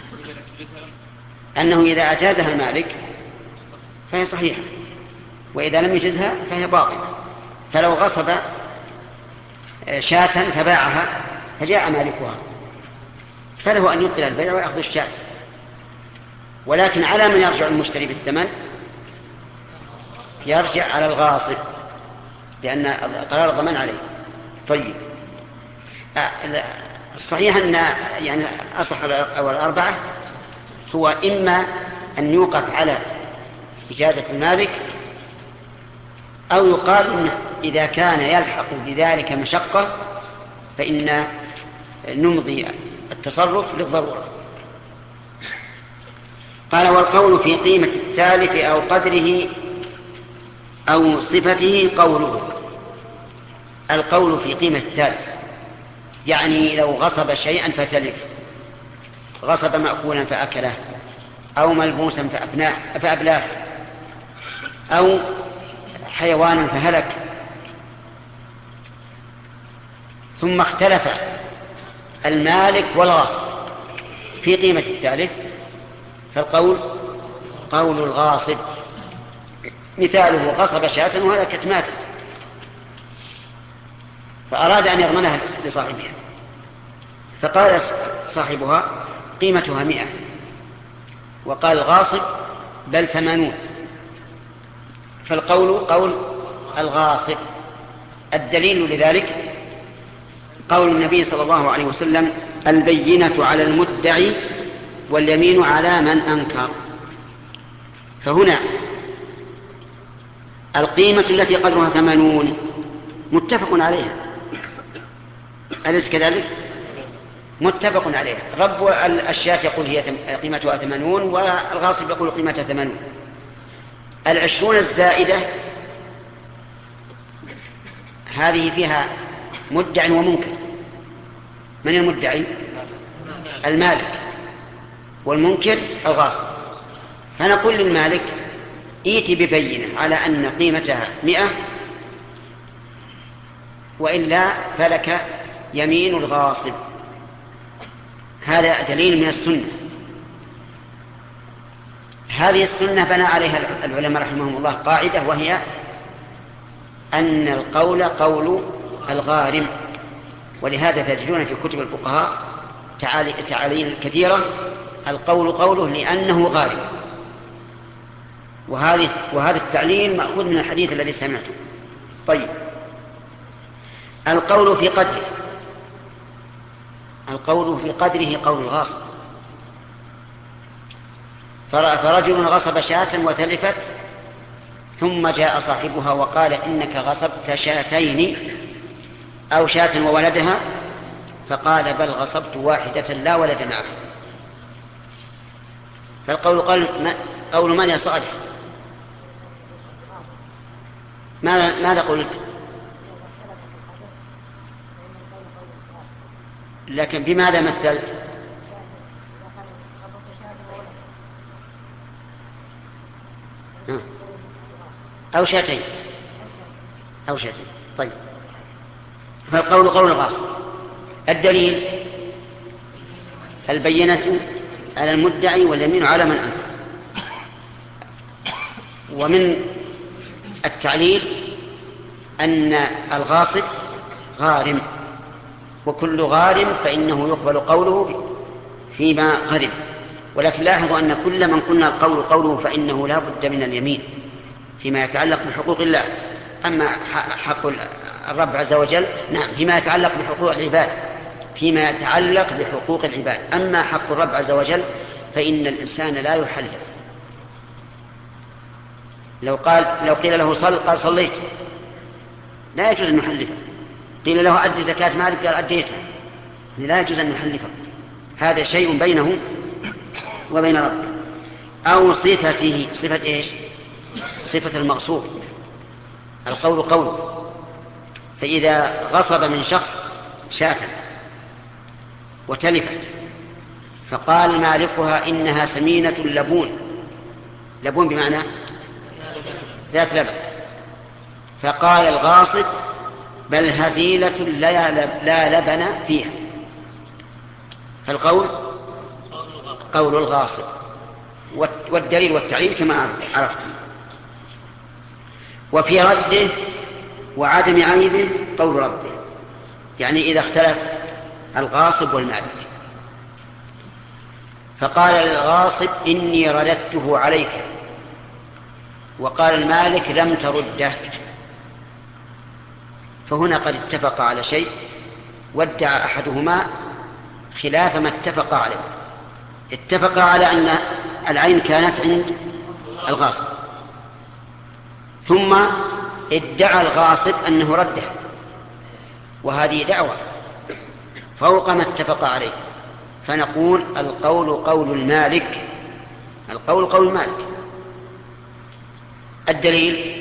أنه إذا أجازها المالك فهي صحيحة، وإذا لم يجزها فهي باطلة. فلو غصب شاة فباعها فجاء مالكها فله أن يبطل البيع ويأخذ الشاة، ولكن على من يرجع المشتري بالثمن؟ يرجع على الغاصب، لأن قرار الضمان عليه. طيب، الصحيح أن يعني أصح أو الأربعة هو إما أن يوقف على إجازة المالك، أو يقال إنه إذا كان يلحق بذلك مشقة فإن نمضي التصرف للضرورة. قال: والقول في قيمة التالف أو قدره أو صفته قوله. القول في قيمة التالف يعني لو غصب شيئا فتلف، غصب مأكولا فأكله، أو ملبوسا فأفناه فأبلاه، أو حيوانا فهلك، ثم اختلف المالك والغاصب في قيمة التالف، فالقول قول الغاصب. مثاله: غصب شاة وهلكت ماتت، فأراد أن يضمنها لصاحبها، فقال صاحبها قيمتها مئة، وقال الغاصب بل ثمانون، فالقول قول الغاصب. الدليل لذلك قول النبي صلى الله عليه وسلم: البينة على المدعي واليمين على من أنكر. فهنا القيمة التي قدرها ثمانون متفق عليها، أليس كذلك؟ متفق عليها. رب الشاة يقول هي قيمتها ثمانون، والغاصب يقول قيمتها ثمانون. العشرون الزائدة هذه فيها مدع ومنكر. من المدعي؟ المالك، والمنكر الغاصب. فنقول للمالك: ائت ببينة على أن قيمتها مئة، وإلا فلك يمين الغاصب. هذا دليل من السنة. هذه السنة بنى عليها العلماء رحمهم الله قاعدة، وهي أن القول قول الغارم. ولهذا تجدون في كتب الفقهاء تعاليل كثيرة: القول قوله لأنه غارم. وهذه وهذا التعليل مأخوذ من الحديث الذي سمعته. طيب، القول في قدره. القول في قدره قول الغاصب. فرجل غصب شاة وتلفت، ثم جاء صاحبها وقال: إنك غصبت شاتين أو شاة وولدها، فقال: بل غصبت واحدة لا ولد معها. فالقول قول, قول من يا صالح؟ ماذا, ماذا قلت؟ لكن بماذا مثلت؟ أو شاتين أو شاتين. طيب، فالقول قول الغاصب. الدليل: البينة على المدعي واليمين على من أنكر. ومن التعليل أن الغاصب غارم، وكل غارم فإنه يقبل قوله فيما غرم. ولكن لاحظوا أن كل من قلنا القول قوله فإنه لا بد من اليمين فيما يتعلق بحقوق الله. أما حق الرب عز وجل نعم فيما يتعلق بحقوق العباد فيما يتعلق بحقوق العباد أما حق الرب عز وجل فإن الإنسان لا يحلف. لو قال لو قيل له صل قال صليت، لا يجوز أن يحلفه. قيل له أدي زكاة مالك قال أديتها، لا يجوز أن يحلفه. هذا شيء بينه وبين ربه. أو صفته، صفة إيش؟ صفة المغصوب. القول قوله. فإذا غصب من شخص شاة وتلفت فقال مالكها إنها سمينة لبون، لبون بمعنى ذات لبن، فقال الغاصب بل هزيلة لا لبن فيها، فالقول قول الغاصب، والدليل والتعليل كما عرفتم. وفي رده وعدم عيبه قول ربه، يعني إذا اختلف الغاصب والمالك، فقال للغاصب إني رددته عليك، وقال المالك لم ترده، فهنا قد اتفق على شيء وادعى أحدهما خلاف ما اتفق عليه. اتفق على أن العين كانت عند الغاصب، ثم ادعى الغاصب أنه رده، وهذه دعوة فوق ما اتفق عليه، فنقول القول قول المالك، القول قول المالك. الدليل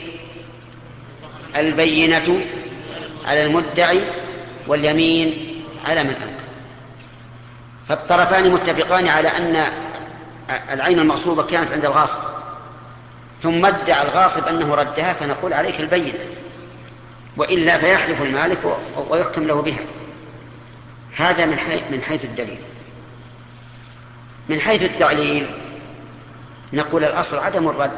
البينة على المدعي واليمين على من أنكر، فالطرفان متفقان على أن العين المغصوبة كانت عند الغاصب، ثم ادعى الغاصب أنه ردها، فنقول عليك البينة، وإلا فيحلف المالك ويحكم له بها. هذا من حيث, من حيث الدليل. من حيث التعليل نقول الأصل عدم الرد،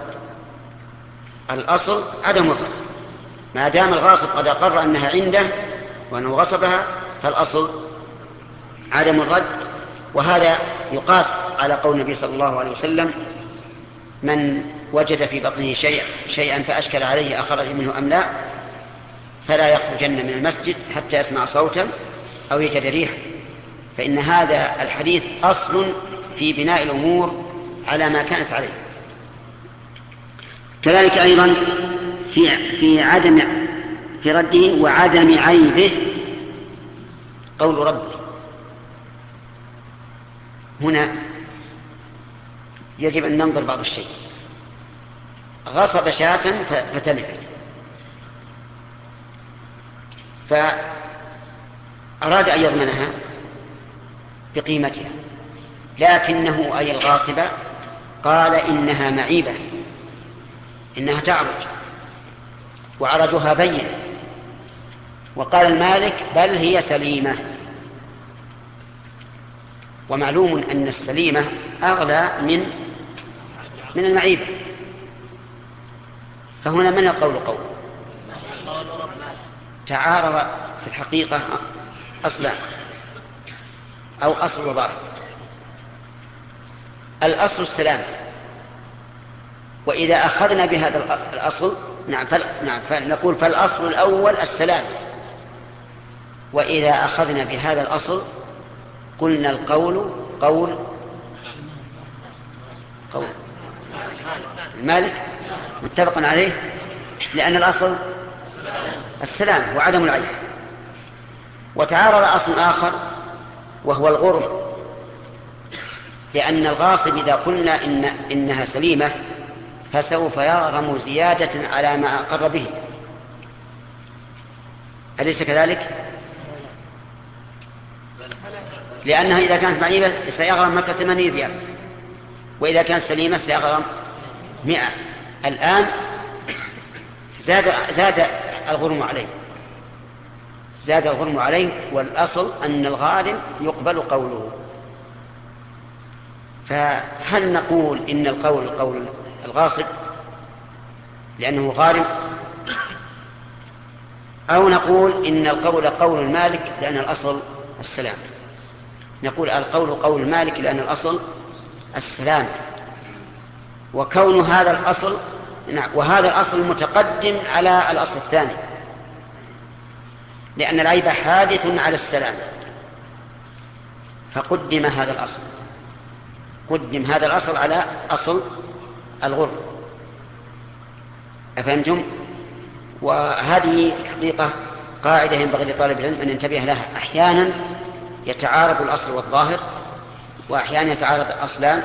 الأصل عدم الرد، ما دام الغاصب قد أقر أنها عنده وأنه غصبها فالأصل عدم الرد. وهذا يقاس على قول النبي صلى الله عليه وسلم: من وجد في بطنه شيء شيئا فأشكل عليه أخرج منه أم لا فلا يخرجن من المسجد حتى يسمع صوتا أو يجد ريحا. فإن هذا الحديث أصل في بناء الأمور على ما كانت عليه. كذلك أيضا في في عدم في رده وعدم عيبه قول ربه. هنا يجب أن ننظر بعض الشيء. غصب شاة فتلفت، فأراد أن يضمنها بقيمتها، لكنه أي الغاصب قال إنها معيبة، إنها تعرج وعرجها بين، وقال المالك بل هي سليمة. ومعلوم أن السليمة أغلى من من المعيبة، فهنا من القول قول تعارض في الحقيقة أصلا أو أصل وظاهر. الأصل السلام، وإذا أخذنا بهذا الأصل نعم فل... نعم فنقول فالأصل الأول السلام، وإذا أخذنا بهذا الأصل قلنا القول قول قول المالك متفق عليه، لأن الأصل السلام وعدم العيب. وتعارض أصل آخر وهو الغرم، لأن الغاصب إذا قلنا إن إنها سليمة فسوف يغرم زيادة على ما أقر به، أليس كذلك؟ لأنها إذا كانت معيبة سيغرم مثل ثمانين ريال، وإذا كانت سليمة سيغرم مئة. الآن زاد زاد الغرم عليه زاد الغرم عليه والأصل أن الغارم يقبل قوله. فهل نقول إن القول قول الغاصب لأنه غارم، أو نقول إن القول قول المالك لأن الأصل السلام؟ نقول القول قول المالك لأن الأصل السلام، وكون هذا الأصل نعم وهذا الأصل متقدم على الأصل الثاني، لأن العيب حادث على السلام، فقدم هذا الأصل قدم هذا الأصل على أصل الغرم. أفهمتم؟ وهذه حقيقة قاعدة ينبغي لطالب العلم أن ينتبه لها. أحيانا يتعارض الأصل والظاهر، وأحيانا يتعارض الأصلان،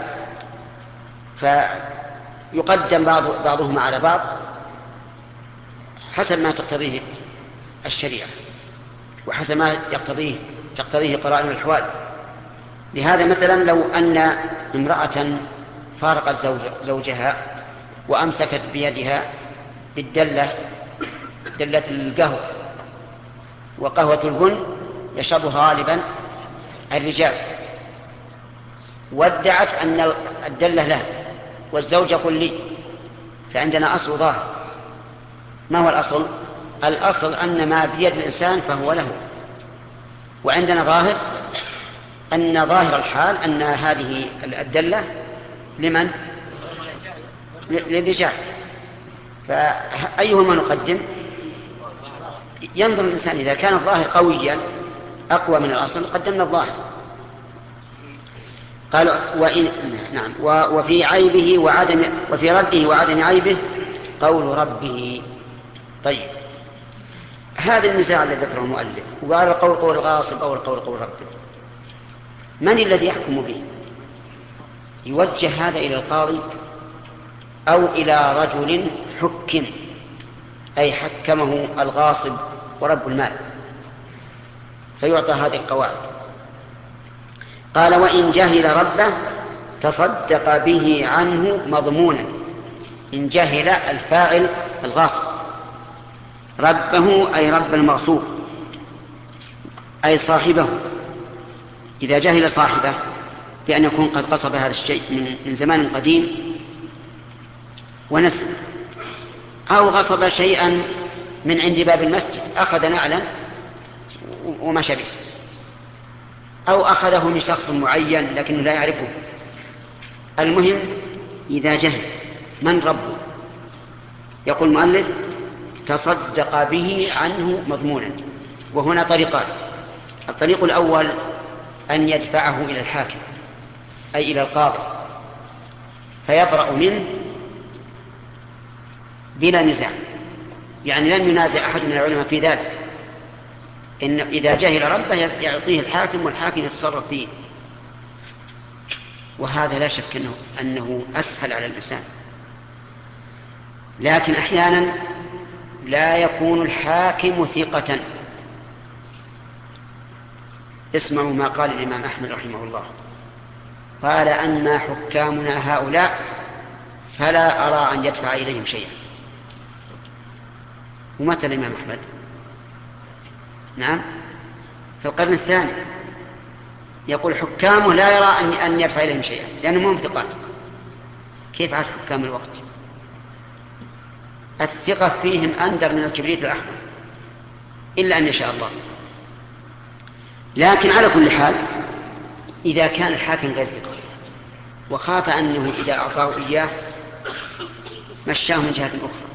فيقدم بعض بعضهما على بعض حسب ما تقتضيه الشريعة وحسب ما يقتضيه تقتضيه قرائن الأحوال. لهذا مثلا لو أن امرأة فارقت زوج زوجها وأمسكت بيدها بالدلة دلة القهوة، وقهوة البن يشربها غالبا الرجال، وادعت أن الدلة له والزوج يقول لي، فعندنا أصل ظاهر. ما هو الأصل؟ الأصل أن ما بيد الإنسان فهو له، وعندنا ظاهر أن ظاهر الحال أن هذه الدلة لمن؟ للرجال. فأيهما نقدم؟ ينظر الإنسان، إذا كان الظاهر قويا أقوى من الأصل قدمنا الظاهر. قال وإن نعم وفي عيبه وعدم وفي رده وعدم عيبه قول ربه. طيب، هذا النزاع الذي ذكره المؤلف، وقال القول قول الغاصب أو القول قول ربه، من الذي يحكم به؟ يوجه هذا إلى القاضي أو إلى رجل حكم، أي حكمه الغاصب ورب المال، فيعطى هذه القواعد. قال وإن جهل ربه تصدق به عنه مضمونا. إن جهل الفاعل الغاصب، ربه أي رب المغصوب أي صاحبه. إذا جهل صاحبه بأن يكون قد غصب هذا الشيء من زمان قديم ونسي، أو غصب شيئا من عند باب المسجد، أخذ نعلا وما شبه، أو أخذه من شخص معين لكنه لا يعرفه. المهم إذا جهل من ربه، يقول المؤلف تصدق به عنه مضمونا. وهنا طريقان: الطريق الأول أن يدفعه إلى الحاكم أي إلى القاضي فيبرأ منه بلا نزاع، يعني لم ينازع أحد من العلماء في ذلك. إن إذا جهل ربه يعطيه الحاكم والحاكم يتصرف فيه، وهذا لا شك أنه, أنه أسهل على الإنسان. لكن أحيانا لا يكون الحاكم ثقة. اسمعوا ما قال الإمام أحمد رحمه الله، قال أما حكامنا هؤلاء فلا أرى أن يدفع إليهم شيئا. ومتى الإمام أحمد؟ نعم في القرن الثاني، يقول حكامه لا يرى أن يدفع إليهم شيئا لأنهم هم ثقات. كيف عاد حكام الوقت؟ الثقة فيهم أندر من الكبريت الأحمر إلا أن يشاء الله. لكن على كل حال إذا كان الحاكم غير ثقة وخاف أنه إذا أعطاه إياه مشاه من جهة أخرى،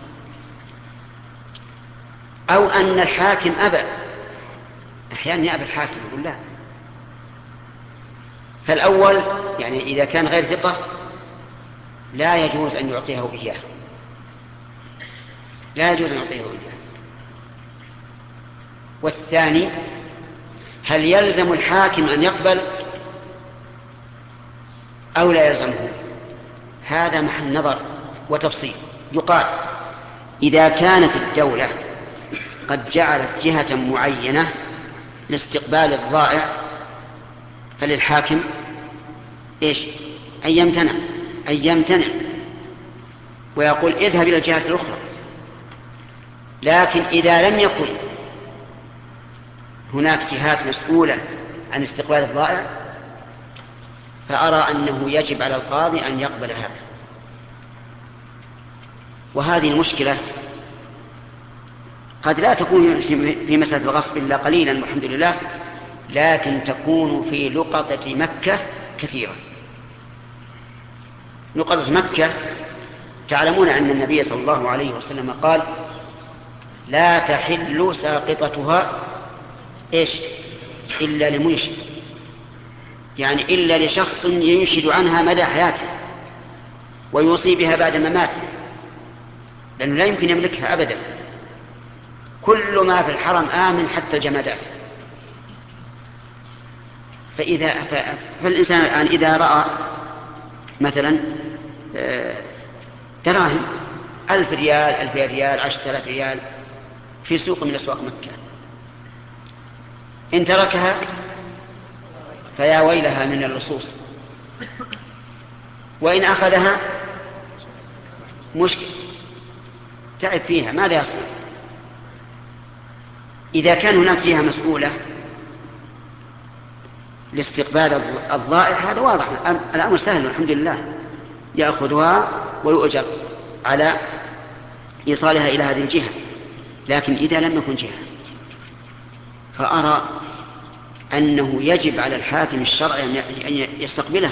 أو أن الحاكم أبى، أحيانا يأبى الحاكم يقول لا. فالأول يعني إذا كان غير ثقة لا يجوز أن يعطيه إياه، لا يجوز أن يعطيه إياه. والثاني هل يلزم الحاكم أن يقبل أو لا يلزمه؟ هذا محل نظر وتفصيل. يقال إذا كانت الدولة قد جعلت جهة معينة لاستقبال الضائع فللحاكم إيش؟ أن يمتنع أن يمتنع ويقول اذهب إلى الجهة الأخرى. لكن إذا لم يكن هناك جهات مسؤولة عن استقبال الضائع فأرى أنه يجب على القاضي أن يقبل هذا. وهذه المشكلة قد لا تكون في مسألة الغصب إلا قليلا والحمد لله، لكن تكون في لقطة مكة كثيرا. لقطة مكة تعلمون أن النبي صلى الله عليه وسلم قال لا تحل ساقطتها إيش إلا لمنشد، يعني إلا لشخص ينشد عنها مدى حياته ويوصي بها بعد مماته، لأنه لا يمكن يملكها أبدا. كل ما في الحرم آمن حتى الجمادات. فإذا فالإنسان الآن إذا رأى مثلا دراهم ألف ريال ألف ريال عشرة آلاف ريال في سوق من أسواق مكة، إن تركها فيا ويلها من اللصوص، وإن أخذها مشكل تعب فيها، ماذا يصنع؟ إذا كان هناك جهة مسؤولة لاستقبال الضائع هذا واضح، الأمر سهل الحمد لله، يأخذها ويؤجر على إيصالها إلى هذه الجهة. لكن إذا لم يكن جهة فأرى أنه يجب على الحاكم الشرعي أن يستقبلها،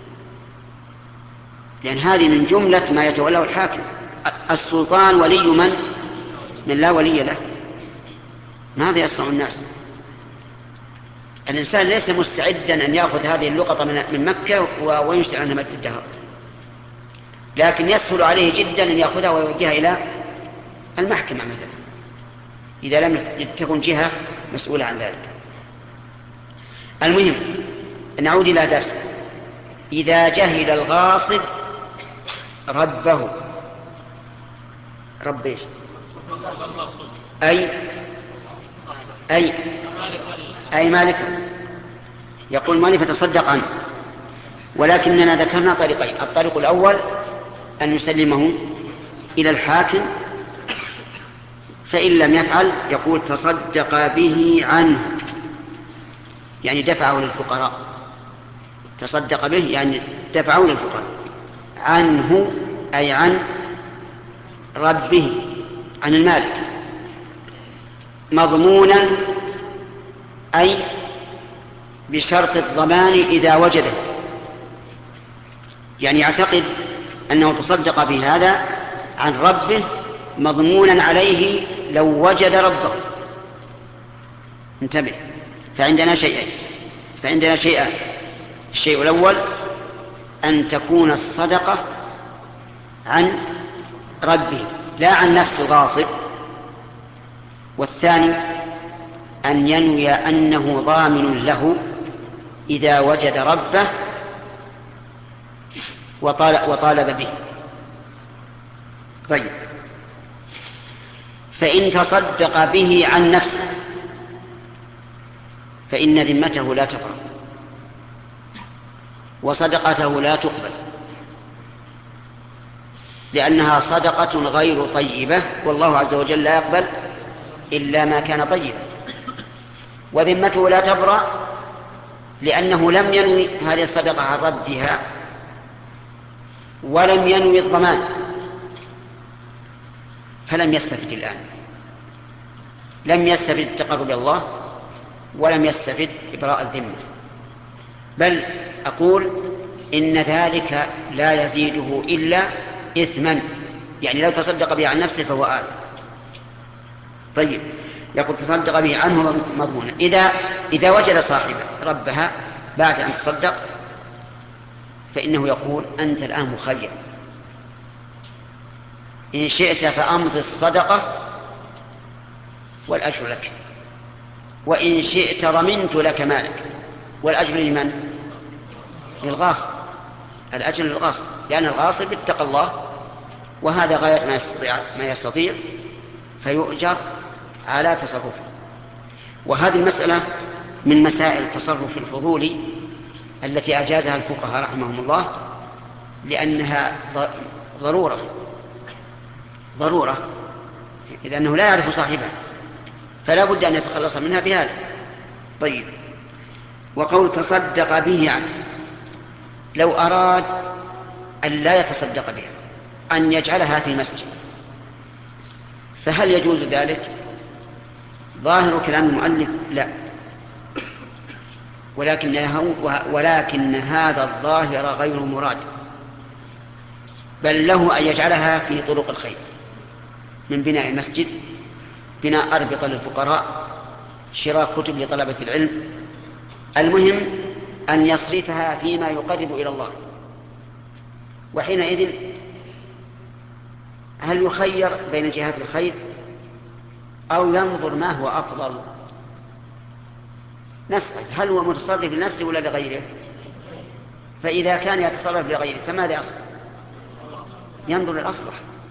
لأن هذه من جملة ما يتولاه الحاكم. السلطان ولي من؟ من لا ولي له. ماذا يصنع الناس؟ الإنسان ليس مستعدا أن يأخذ هذه اللقطة من مكة ويشتغل عنها مد الدهر، لكن يسهل عليه جدا أن يأخذها ويوجهها إلى المحكمة مثلا إذا لم تكن جهة مسؤولة عن ذلك. المهم نعود إلى درس. إذا جهل الغاصب ربه، رب إيش؟ أي أي أي مالك، يقول مالك فتصدق عنه. ولكننا ذكرنا طريقين. الطريق الأول أن يسلمه إلى الحاكم، فإن لم يفعل يقول تصدق به عنه، يعني دفعه للفقراء. تصدق به يعني دفعه للفقراء. عنه أي عن ربه، عن المالك. مضمونا أي بشرط الضمان إذا وجده، يعني يعتقد أنه تصدق بهذا عن ربه مضمونا عليه لو وجد ربه. انتبه، فعندنا شيئين فعندنا شيئان. الشيء الأول أن تكون الصدقة عن ربه لا عن نفس الغاصب، والثاني أن ينوي أنه ضامن له إذا وجد ربه وطالب به. طيب، فإن تصدق به عن نفسه فإن ذمته لا تبرأ وصدقته لا تقبل، لأنها صدقة غير طيبة، والله عز وجل لا يقبل إلا ما كان طيبا. وذمته لا تبرأ لأنه لم ينوي هذه الصدقة عن ربها ولم ينوي الضمان، فلم يستفد الآن، لم يستفد التقرب إلى الله ولم يستفد إبراء الذمة، بل أقول إن ذلك لا يزيده إلا إثما، يعني لو تصدق به عن نفسه فهو آثم. طيب، يقول تصدق به عنه مضمونا. إذا إذا وجد صاحبه ربها بعد أن تصدق فإنه يقول أنت الآن مخير، إن شئت فأمضي الصدقة والأجر لك، وإن شئت ضمنت لك مالك، والأجر لمن؟ للغاصب، الأجر للغاصب، لأن الغاصب اتقى الله وهذا غاية ما يستطيع, ما يستطيع فيؤجر على تصرفه. وهذه المسألة من مسائل التصرف الفضولي التي أجازها الفقهاء رحمهم الله، لأنها ضرورة ضرورة إذا أنه لا يعرف صاحبها فلا بد أن يتخلص منها بهذا. طيب، وقول تصدق به عنه، لو أراد أن لا يتصدق بها، أن يجعلها في المسجد، فهل يجوز ذلك؟ ظاهر كلام المؤلف لا، ولكن, ولكن هذا الظاهر غير مراد، بل له أن يجعلها في طرق الخير من بناء المسجد، بناء أربطة للفقراء، شراء كتب لطلبة العلم. المهم أن يصرفها فيما يقرب إلى الله. وحينئذ هل يخير بين جهات الخير أو ينظر ما هو أفضل؟ نسأل هل هو متصرف لنفسه ولا لغيره؟ فإذا كان يتصرف لغيره فماذا يصل؟ ينظر للأصلح.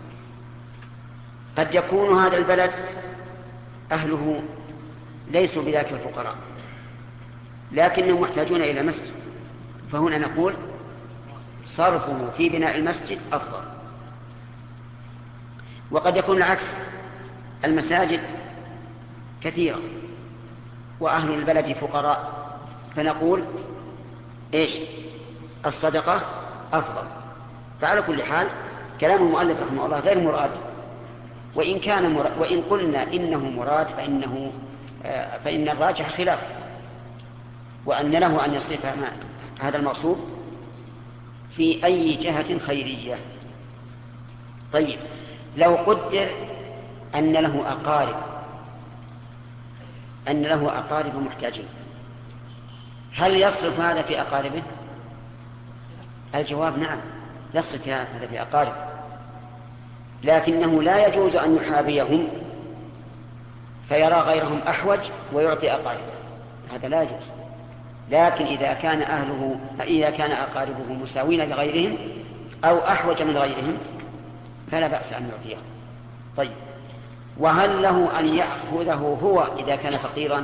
قد يكون هذا البلد أهله ليسوا بذاك الفقراء لكنهم محتاجون إلى مسجد، فهنا نقول صرفه في بناء المسجد أفضل. وقد يكون العكس، المساجد كثيرة وأهل البلد فقراء فنقول إيش؟ الصدقة أفضل. فعلى كل حال كلام المؤلف رحمه الله غير مراد، وإن كان مراد وإن قلنا إنه مراد فإنه فإن الراجح خلاف، وأن له أن يصف هذا المقصود في أي جهة خيرية. طيب لو قدر أن له أقارب أن له أقارب محتاجين، هل يصرف هذا في أقاربه؟ الجواب نعم، يصرف هذا في أقارب، لكنه لا يجوز أن يحابيهم فيرى غيرهم أحوج ويعطي أقاربه، هذا لا يجوز. لكن إذا كان أهله إذا كان أقاربه مساوين لغيرهم أو أحوج من غيرهم فلا بأس أن يعطيهم. طيب وهل له أن يأخذه هو إذا كان فقيرا؟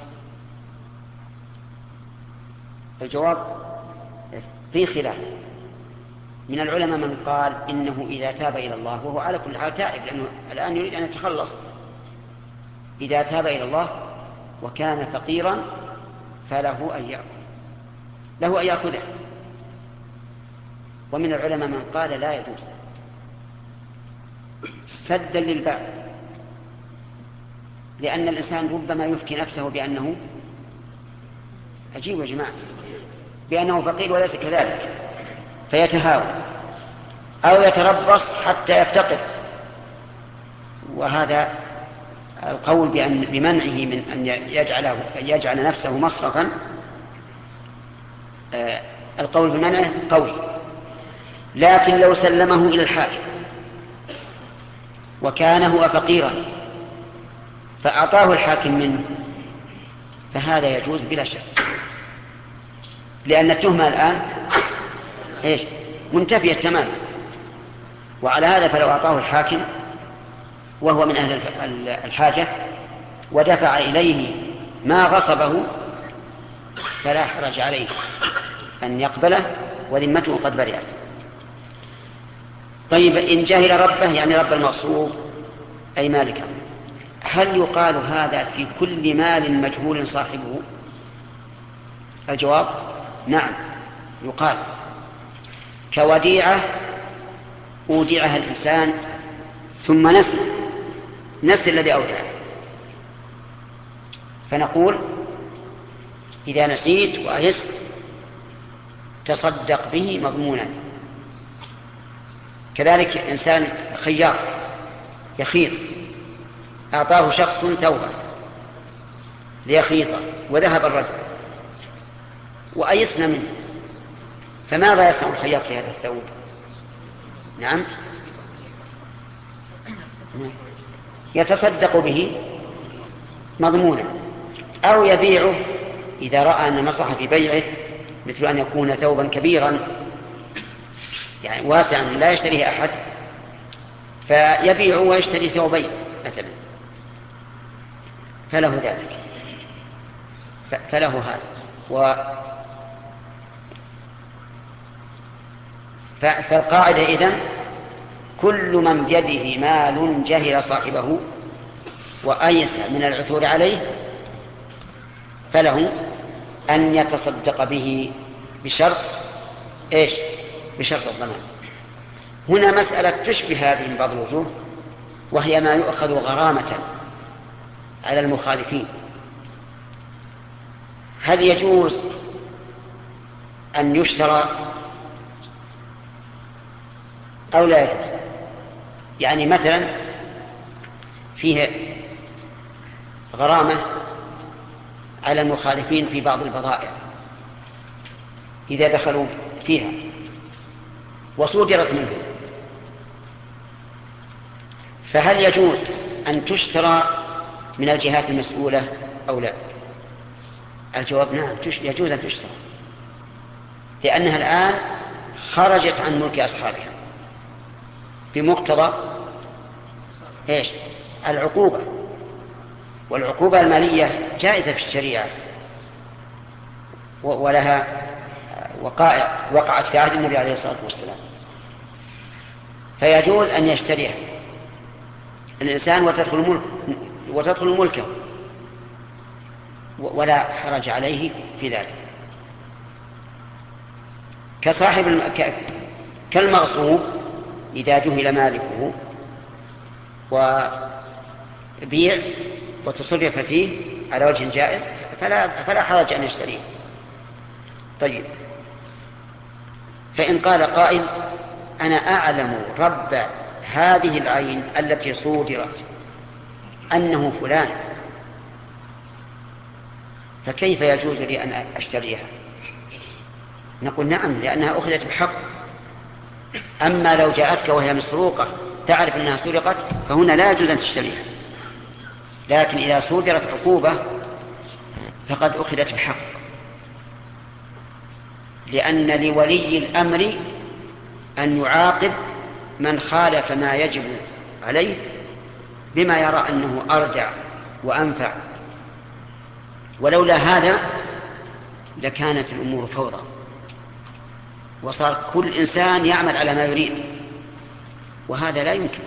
الجواب في خلاف. من العلماء من قال إنه إذا تاب إلى الله، وهو على كل حال تائب لأنه الآن يريد أن يتخلص، إذا تاب إلى الله وكان فقيرا فله أن يأخذ له أن يأخذه. ومن العلماء من قال لا يجوز سدا للباب، لأن الإنسان ربما يفكي نفسه بأنه عجيب يا جماعة بأنه فقير وليس كذلك فيتهاون أو يتربص حتى يفتقر، وهذا القول بأن بمنعه من أن يجعله يجعل نفسه مصرفا آه القول بمنعه قوي. لكن لو سلمه إلى الحاكم وكان هو فقيرا فأعطاه الحاكم منه فهذا يجوز بلا شك، لأن التهمة الآن إيش؟ منتفية تماما. وعلى هذا فلو أعطاه الحاكم وهو من أهل الحاجة ودفع إليه ما غصبه فلا حرج عليه أن يقبله وذمته قد برئت. طيب إن جهل ربه يعني رب المغصوب أي مالكه، هل يقال هذا في كل مال مجهول صاحبه؟ الجواب نعم يقال، كوديعة أودعها الإنسان ثم نسي نسي الذي أودعه، فنقول إذا نسيت وأيست تصدق به مضمونا. كذلك إنسان خياط يخيط، أعطاه شخص ثوبا ليخيطه وذهب الرجل وأيسنا منه، فماذا يصنع الخياط في هذا الثوب؟ نعم يتصدق به مضمونا، أو يبيعه إذا رأى أن مصلحة في بيعه، مثل أن يكون ثوبا كبيرا يعني واسعا لا يشتريه أحد فيبيعه ويشتري ثوبين مثلا فله ذلك، فله هذا. و فالقاعدة إذن كل من بيده مال جهل صاحبه وأيس من العثور عليه فله أن يتصدق به بشرط إيش؟ بشرط الضمان. هنا مسألة تشبه هذه من بعض الوجوه، وهي ما يؤخذ غرامة على المخالفين. هل يجوز أن يشترى أو لا يجوز؟ يعني مثلا فيه غرامة على المخالفين في بعض البضائع إذا دخلوا فيها وصودرت منهم، فهل يجوز أن تشترى من الجهات المسؤولة أو لا؟ الجواب نعم يجوز أن تشترى، لأنها الآن خرجت عن ملك أصحابها بمقتضى إيش؟ العقوبة، والعقوبة المالية جائزة في الشريعة ولها وقائع وقعت في عهد النبي عليه الصلاة والسلام، فيجوز أن يشتريها الإنسان وتدخل ملك وتدخل ملكه ولا حرج عليه في ذلك. كصاحب الم... ك... كالمغصوب إذا جهل مالكه وبيع وتصرف فيه على وجه جائز فلا, فلا حرج أن يشتريه. طيب، فإن قال قائل أنا أعلم رب هذه العين التي صودرت أنه فلان، فكيف يجوز لي أن أشتريها؟ نقول نعم، لأنها أخذت بحق. أما لو جاءتك وهي مسروقة تعرف أنها سرقت فهنا لا يجوز أن تشتريها، لكن إذا صودرت عقوبة فقد أخذت بحق، لأن لولي الأمر أن يعاقب من خالف ما يجب عليه بما يرى أنه أردع وأنفع، ولولا هذا لكانت الأمور فوضى وصار كل إنسان يعمل على ما يريد، وهذا لا يمكن.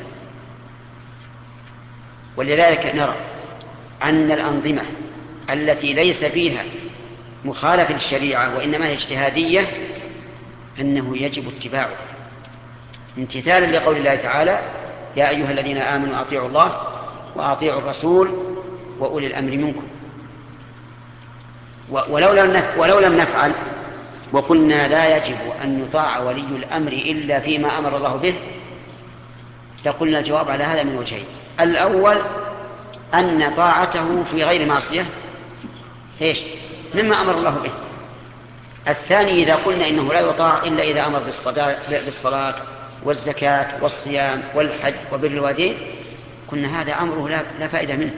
ولذلك نرى أن الأنظمة التي ليس فيها مخالفة للشريعة وإنما هي اجتهادية أنه يجب اتباعها امتثالا لقول الله تعالى يا أيها الذين آمنوا أطيعوا الله وأطيعوا الرسول وأولي الأمر منكم. ولو لم ولو لم نفعل وقلنا لا يجب أن يطاع ولي الأمر إلا فيما أمر الله به لقلنا الجواب على هذا من وجهين: الأول أن طاعته في غير معصية إيش مما أمر الله به. الثاني إذا قلنا إنه لا يطاع إلا إذا أمر بالصلاة والزكاة والصيام والحج وبر الوالدين قلنا هذا أمره لا فائدة منه،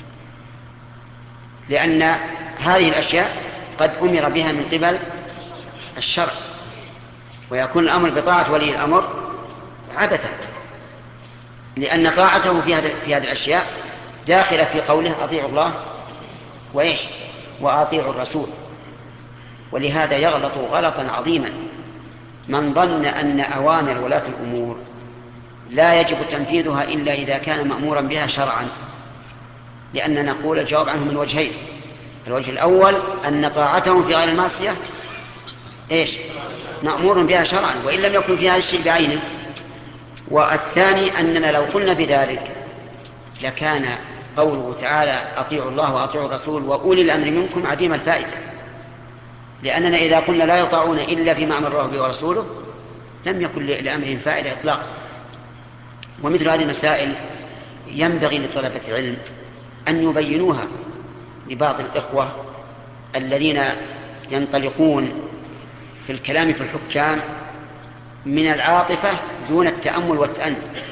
لأن هذه الأشياء قد أمر بها من قبل الشرع، ويكون الأمر بطاعة ولي الأمر عبثا، لأن طاعته في هذه في هذه الأشياء داخلة في قوله أطيعوا الله وإيش وأطيعوا الرسول. ولهذا يغلط غلطا عظيما من ظن أن أوامر ولاة الأمور لا يجب تنفيذها إلا إذا كان مأمورا بها شرعا، لأننا نقول الجواب عنه من وجهين: الوجه الأول أن طاعتهم في غير المعصية إيش مأمور بها شرعا وإن لم يكن في هذا الشيء بعينه، والثاني أننا لو قلنا بذلك لكان قوله تعالى أطيعوا الله وأطيعوا الرسول وأولي الأمر منكم عديم الفائدة، لأننا إذا قلنا لا يطاعون إلا فيما أمر الله به ورسوله لم يكن لأمرهم فائدة إطلاقا. ومثل هذه المسائل ينبغي لطلبة العلم أن يبينوها لبعض الإخوة الذين ينطلقون في الكلام في الحكام من العاطفة دون التأمل والتأني،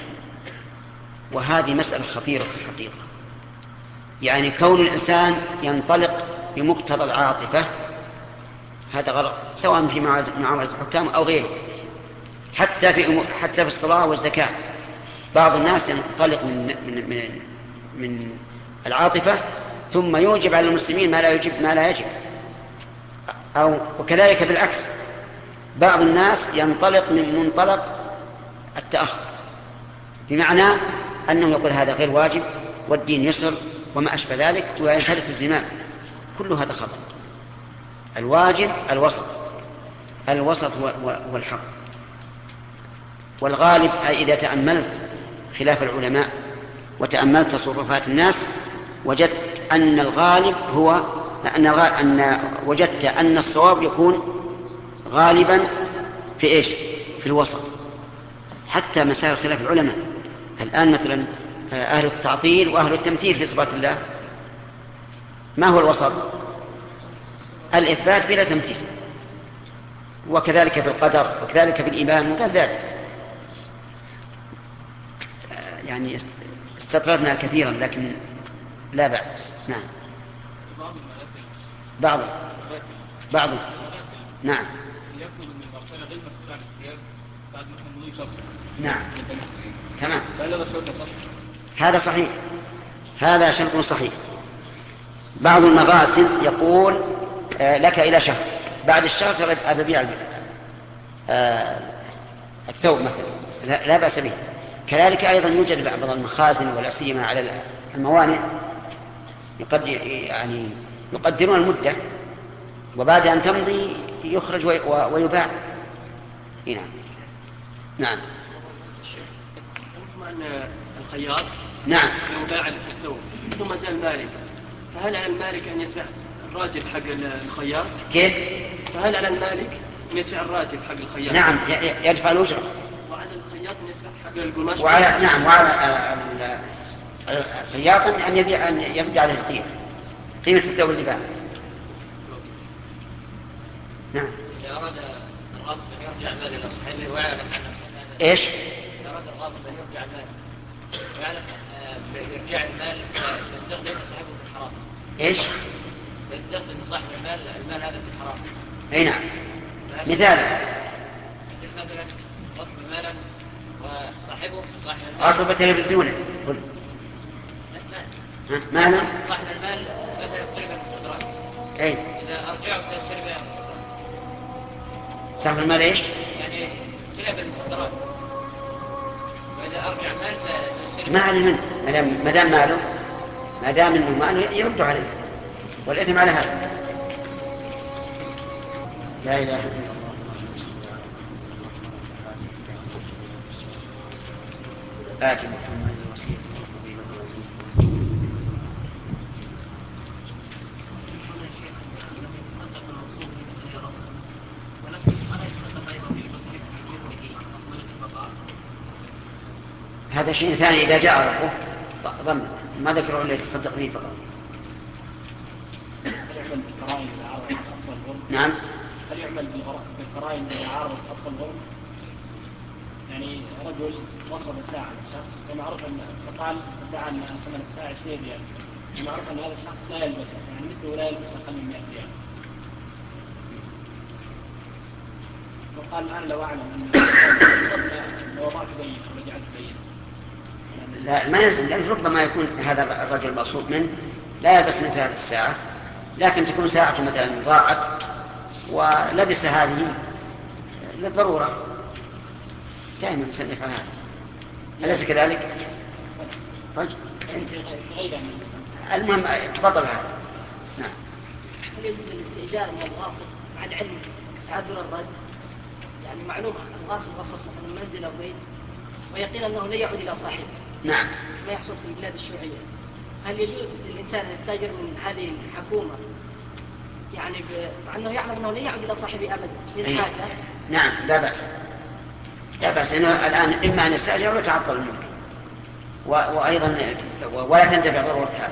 وهذه مسألة خطيرة في الحقيقة. يعني كون الإنسان ينطلق بمقتضى العاطفة هذا غلط، سواء في معاملة الحكام أو غيره. حتى في حتى في الصلاة والزكاة بعض الناس ينطلق من من من, من العاطفة ثم يوجب على المسلمين ما لا يجب ما لا يجب، أو وكذلك بالعكس بعض الناس ينطلق من منطلق التأخر، بمعنى أنه يقول هذا غير واجب والدين يسر وما أشبه ذلك وينحرف الزمام. كل هذا خطأ. الواجب الوسط، الوسط هو الحق. والغالب أي إذا تأملت خلاف العلماء وتأملت تصرفات الناس وجدت أن الغالب هو أن, أن وجدت أن الصواب يكون غالبا في إيش في الوسط. حتى مسائل خلاف العلماء الآن مثلا أهل التعطيل وأهل التمثيل في صفات الله ما هو الوسط؟ الإثبات بلا تمثيل، وكذلك في القدر وكذلك في الإيمان وغير ذلك. يعني استطردنا كثيرا لكن لا بأس. نعم بعض بعض نعم يكتب ان المغسله غير مسؤول عن الثياب بعد ما كان مضي شهر. نعم تمام. هذا شرط صح؟ هذا صحيح، هذا شرط صحيح. بعض المغاسل يقول آه لك إلى شهر، بعد الشهر ترى أبيع آه الثوب مثلا لا, لا بأس به. كذلك أيضا يوجد بعض المخازن ولا سيما على الموانئ قد يعني يقدرون المدة وبعد أن تمضي يخرج ويباع. نعم. نعم. أن الخياط نعم لو باع الثوب ثم جاء المالك، فهل على المالك أن يدفع الراجل حق الخياط؟ كيف؟ فهل على المالك أن يدفع الراجل حق الخياط؟ نعم يدفع الأجرة. وعلى الخياط أن يدفع حق القماش؟ وعلى نعم وعلى الخياط أن يبيع أن يبيع عليه القيمة، قيمة الثوب اللي باع. نعم. إذا أراد الغاصب أن يرجع المال إلى صاحبه ويعلم أن إيش؟ إذا أراد الغاصب أن يرجع المال ويعلم بإرجاع المال سيستخدم صاحبه في الحرام. إيش؟ سيستخدم صاحب المال المال هذا في الحرام. أي نعم. مثال. مثلا غصب مالا وصاحبه صاحب المال. غصب تلفزيونه. مالا. صاحب المال مثلا يقترب المخدرات. أي. إذا أرجعه سيشتري بها المخدرات. صاحب المال إيش؟ يعني يشتري بالمخدرات. وإذا أرجع المال فسيشتري. ما عليه منه، ما دام ماله، ما دام إنه ماله يرد عليه، والإثم على هذا. لا إله إلا الله. آتي محمد الوسيلة والفضيلة والعظيم. هذا شيء ثاني إذا جاء ربه ضمن ما ذكروا إلا يتصدق به فقط. هل يعمل بالقرائن إذا عارضت أصل الغرب؟ نعم. هل يعمل بالقرائن إذا عارضت أصل الغرب؟ يعني رجل وصل ساعة للشخص ومعروف أن فقال ادعى أن ثمن الساعة عشرين ريال، معروف أن هذا الشخص لا يلبسه، يعني مثله لا يلبس أقل من مئة ريال. وقال الآن لو أعلم أن لو وضعت بين ورجعت بين. لا ما يلزم، لأن ربما يكون هذا الرجل المقصود منه لا يلبس مثل هذه الساعة، لكن تكون ساعته مثلا ضاعت ولبس هذه للضرورة. دائما الإنسان يفعل هذا، أليس كذلك؟ طيب أنت المهم بطل هذا. نعم. هل يجوز الاستئجار من الغاصب مع العلم تعذر الرد؟ يعني معلوم الغاصب غصب مثلا منزل أو بيت ويقين أنه لا يعود إلى صاحبه. نعم. ما يحصل في البلاد الشيوعية. هل يجوز للإنسان أن يستأجر من هذه الحكومة يعني مع أنه يعلم أنه لا يعود إلى صاحبه أبدا للحاجة؟ نعم لا بأس، لا بأس. إنه الآن إما أن يستأجر ويتعطل الملك وأيضا ولا تنتفع ضرورة هذا.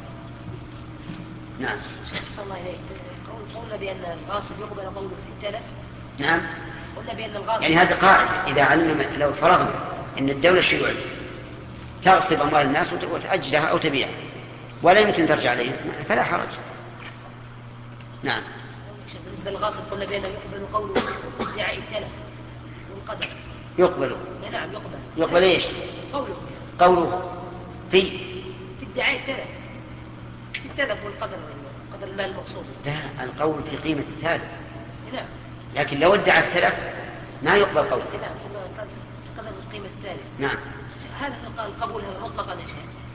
نعم. صلى الله عليه قولنا بأن الغاصب يقبل قوله في التلف. نعم. قلنا بأن الغاصب يعني هذا قاعدة، إذا علم لو فرضنا أن الدولة الشيوعية تغصب أموال الناس وتأجلها أو تبيعها ولا يمكن ترجع عليهم فلا حرج. نعم. بالنسبة للغاصب قلنا بأنه يقبل قوله في ادعاء التلف والقدر. يقبل. نعم يقبل. يقبل إيش؟ قوله. قوله في في ادعاء التلف. في التلف والقدر قدر المال المقصود. لا، القول في قيمة الثالث. نعم. لكن لو ادعى التلف ما يقبل قوله. نعم في قدر القيمة الثالث. نعم. هذا القبول هذا مطلقا يا شيخ.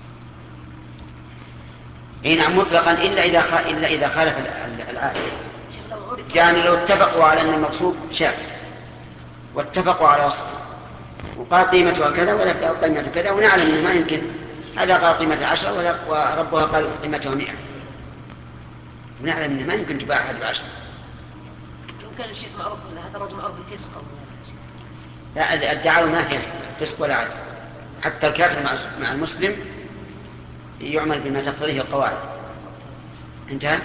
اي نعم مطلقا الا اذا خ... الا اذا خالف العاده. يعني لو اتفقوا على ان المقصود شاة واتفقوا على وصفه وقال قيمتها كذا ولا قيمتها كذا ونعلم انه ما يمكن، هذا قال قيمتها عشرة وربها قال قيمتها مئة، ونعلم انه ما يمكن تباع هذه بعشرة. لو كان الشيخ معروف هذا رجل معروف بالفسق او لا، الدعاوى ما فيها فسق ولا عدل، حتى الكافر مع المسلم يعمل بما تقتضيه القواعد. انتهى.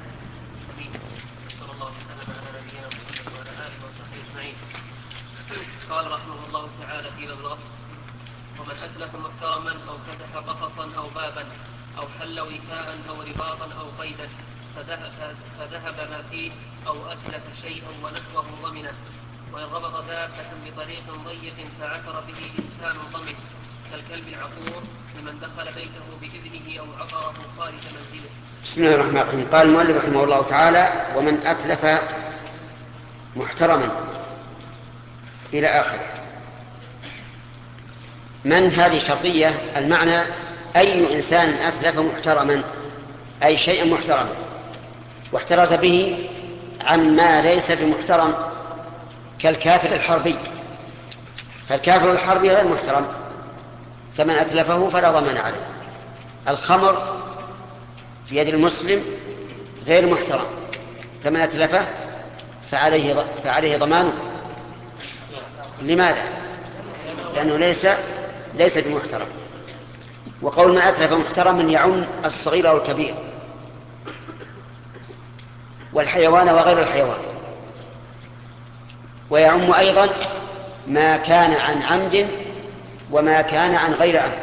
صلى الله وسلم على نبينا محمد وعلى اله وصحبه اجمعين. قال رحمه الله تعالى في باب الغصب: ومن اتلف محترما او فتح قفصا او بابا او حل وكاء او رباطا او قيدا فذهب, فذهب ما فيه او اتلف شيئا ونحوه ضمنه، وإن ربط دابة بطريق ضيق فعثر به إنسان ضمن كالكلب العقور لمن دخل بيته بإذنه أو عثره خارج منزله. بسم الله الرحمن الرحيم. قال المؤلف رحمه الله تعالى: ومن أتلف محترما إلى آخره. من هذه شرطية، المعنى أي إنسان أتلف محترما أي شيئا محترما. واحترز به عما ليس بمحترم كالكافر الحربي، فالكافر الحربي غير محترم، فمن أتلفه فلا ضمان عليه. الخمر في يد المسلم غير محترم، فمن أتلفه فعليه, فعليه ضمانه. لماذا؟ لأنه ليس ليس بمحترم. وقول من أتلف محترما يعم الصغير والكبير والحيوان وغير الحيوان، ويعم أيضا ما كان عن عمد وما كان عن غير عمد،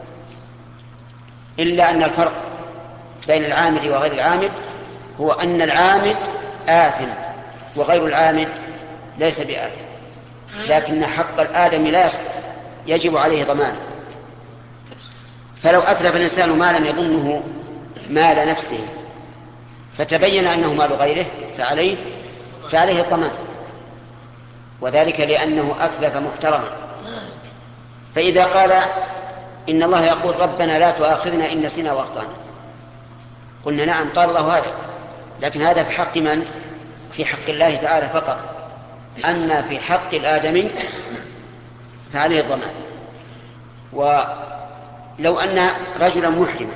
إلا أن الفرق بين العامد وغير العامد هو أن العامد آثم وغير العامد ليس بآثم، لكن حق الآدم لا يجب عليه ضمانه. فلو أتلف الإنسان مالا يظنه مال نفسه فتبين أنه مال غيره فعليه فعليه الضمان، وذلك لأنه أتلف محترما. فإذا قال إن الله يقول ربنا لا تؤاخذنا إن نسينا وأخطأنا، قلنا نعم قال الله هذا، لكن هذا في حق من؟ في حق الله تعالى فقط. أما في حق الآدمي فعليه الضمان. ولو أن رجلا محرما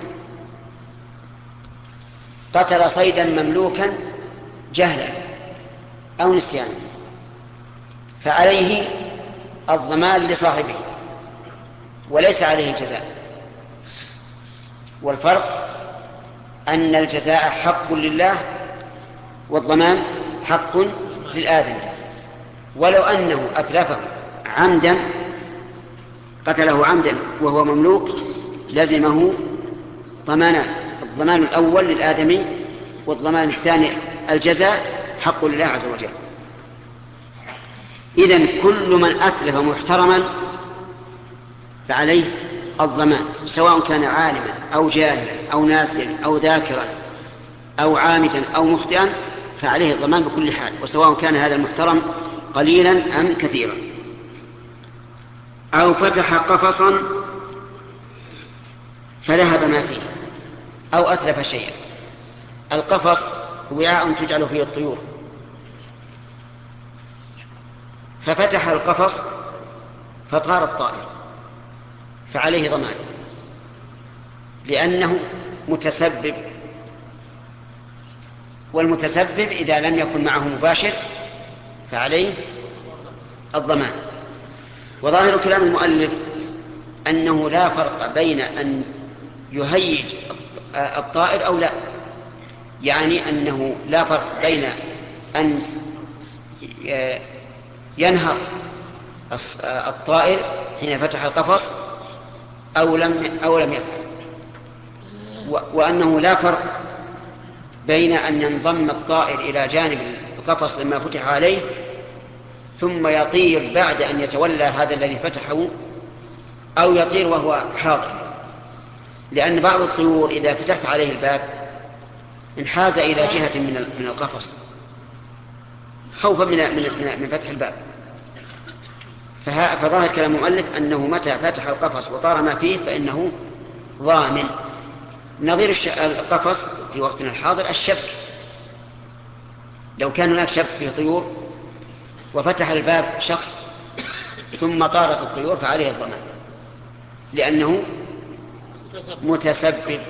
قتل صيدا مملوكا جهلا أو نسيانا فعليه الضمان لصاحبه وليس عليه الجزاء. والفرق أن الجزاء حق لله والضمان حق للآدمي. ولو أنه أتلفه عمدا، قتله عمدا وهو مملوك، لزمه ضمانان: الضمان الأول للآدمي والضمان الثاني الجزاء حق لله عز وجل. إذن كل من أتلف محترما فعليه الضمان، سواء كان عالما أو جاهلا أو ناسيا أو ذاكرا أو عامدا أو مخطئا، فعليه الضمان بكل حال، وسواء كان هذا المحترم قليلا أم كثيرا. أو فتح قفصا فذهب ما فيه أو أتلف شيئا. القفص وعاء تجعل فيه الطيور، ففتح القفص فطار الطائر فعليه ضمان، لأنه متسبب، والمتسبب إذا لم يكن معه مباشر فعليه الضمان. وظاهر كلام المؤلف أنه لا فرق بين أن يهيج الطائر أو لا، يعني أنه لا فرق بين أن ينهر الطائر حين فتح القفص أو لم أو لم يفعل، وأنه لا فرق بين أن ينضم الطائر إلى جانب القفص لما فتح عليه ثم يطير بعد أن يتولى هذا الذي فتحه، أو يطير وهو حاضر، لأن بعض الطيور إذا فتحت عليه الباب انحاز إلى جهة من القفص خوفا من من فتح الباب. فظاهر كلام المؤلف أنه متى فتح القفص وطار ما فيه فإنه ضامن. نظير القفص في وقتنا الحاضر الشبك، لو كان هناك شبك فيه طيور وفتح الباب شخص ثم طارت الطيور فعليه الضمان، لأنه متسبب.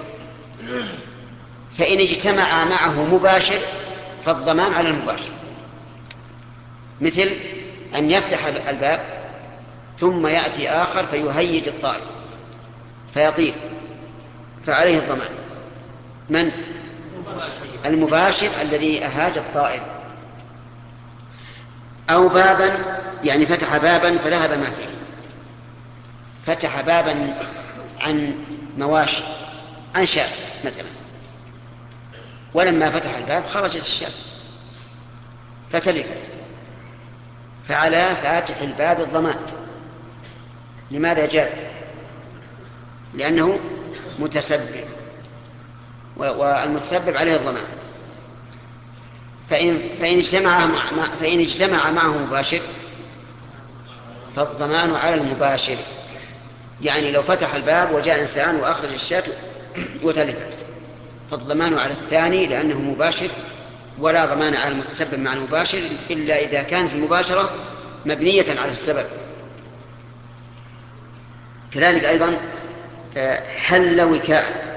فإن اجتمع معه مباشر فالضمان على المباشر، مثل أن يفتح الباب ثم يأتي آخر فيهيج الطائر فيطير فعليه الضمان. من؟ المباشر الذي أهاج الطائر. أو بابا، يعني فتح بابا فذهب ما فيه، فتح بابا عن مواشي، عن شاة مثلا، ولما فتح الباب خرجت الشاة فتلفت، فعلى فاتح الباب الضمان. لماذا جاء؟ لأنه متسبب، والمتسبب عليه الضمان. فإن, فإن, اجتمع مع فإن اجتمع معه مباشر فالضمان على المباشر، يعني لو فتح الباب وجاء إنسان وأخرج الشاة وتلفت فالضمان على الثاني لأنه مباشر ولا ضمان على المتسبب مع المباشر إلا إذا كانت المباشرة مبنية على السبب. كذلك أيضا حل وكاء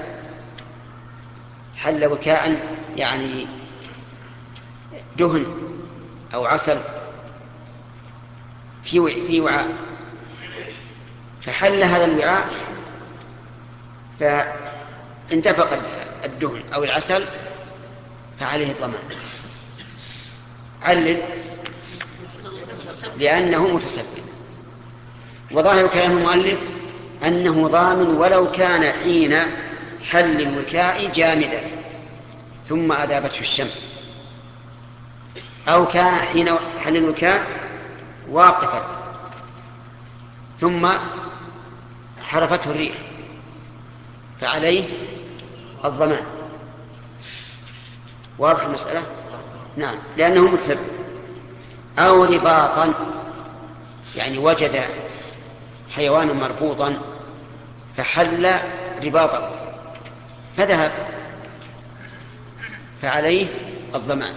حل وكاء يعني دهن أو عسل في في وعاء، فحل هذا الوعاء فاندفق الدهن أو العسل فعليه الضمان. علل لأنه متسبب. وظاهر كلام المؤلف أنه ضامن ولو كان حين حل الوكاء جامدا ثم أذابته الشمس، أو كان حين حل الوكاء واقفا ثم حرفته الريح فعليه الضمان. واضح المسألة؟ نعم، لأنه متسبب. أو رباطا يعني وجد حيوانا مربوطا فحل رباطا فذهب فعليه الضمان.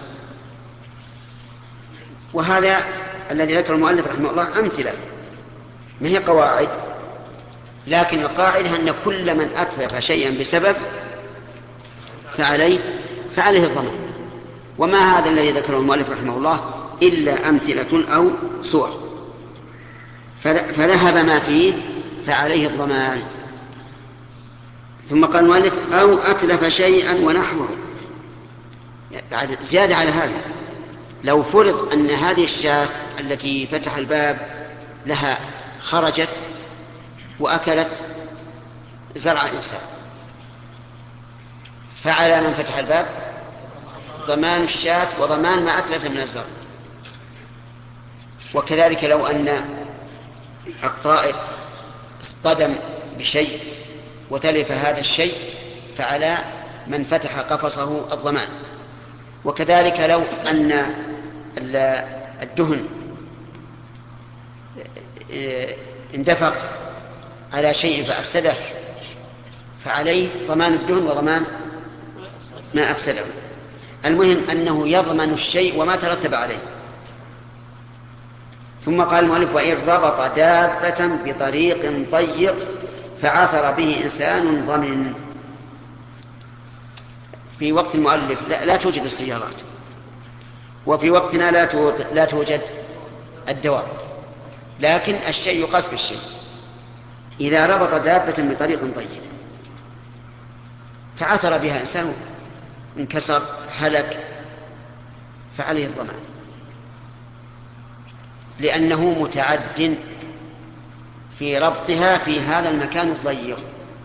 وهذا الذي ذكر المؤلف رحمه الله أمثلة، ما هي قواعد، لكن القاعدة أن كل من أتلف شيئا بسبب فعليه فعليه الضمان. وما هذا الذي ذكره المؤلف رحمه الله إلا أمثلة أو صور، فذهب ما فيه فعليه الضمان. ثم قال المؤلف أو أتلف شيئا ونحوه. بعد زيادة على هذا، لو فرض أن هذه الشاة التي فتح الباب لها خرجت وأكلت زرع إنسان، فعلى من فتح الباب ضمان الشاة وضمان ما أتلف من الزرع. وكذلك لو أن الطائر اصطدم بشيء وتلف هذا الشيء فعلى من فتح قفصه الضمان. وكذلك لو أن الدهن اندفق على شيء فأفسده فعليه ضمان الدهن وضمان ما أفسده. المهم أنه يضمن الشيء وما ترتب عليه. ثم قال المؤلف وإن ربط دابة بطريق ضيق فعثر به إنسان ضمن. في وقت المؤلف لا, لا توجد السيارات، وفي وقتنا لا لا توجد الدواب، لكن الشيء يقاس بالشيء. إذا ربط دابة بطريق ضيق فعثر بها إنسان انكسر هلك فعليه الضمان، لأنه متعد في ربطها في هذا المكان الضيق.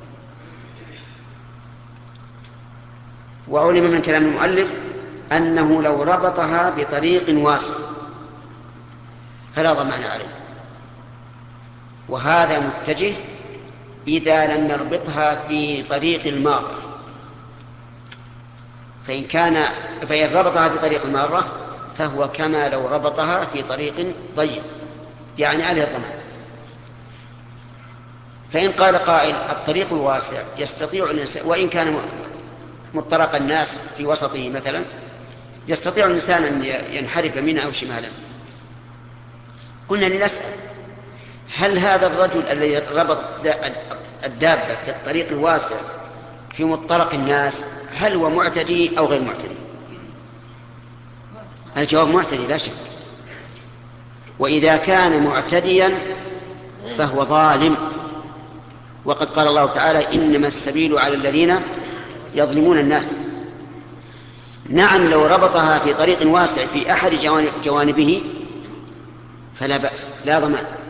وعلم من كلام المؤلف أنه لو ربطها بطريق واسع فلا ضمان عليه، وهذا متجه إذا لم يربطها في طريق المارة. فإن كان فإن ربطها في طريق المارة فهو كما لو ربطها في طريق ضيق، يعني عليه الضمان. فإن قال قائل الطريق الواسع يستطيع الإنسان، وإن كان مطرق الناس في وسطه مثلا، يستطيع الإنسان أن ينحرف يمينا أو شمالا. قلنا لنسأل هل هذا الرجل الذي ربط الدابة في الطريق الواسع في مطرق الناس هل هو معتدي أو غير معتدي؟ الجواب معتدي لا شك. وإذا كان معتديا فهو ظالم، وقد قال الله تعالى إنما السبيل على الذين يظلمون الناس. نعم لو ربطها في طريق واسع في أحد جوانبه فلا بأس، لا ضمان.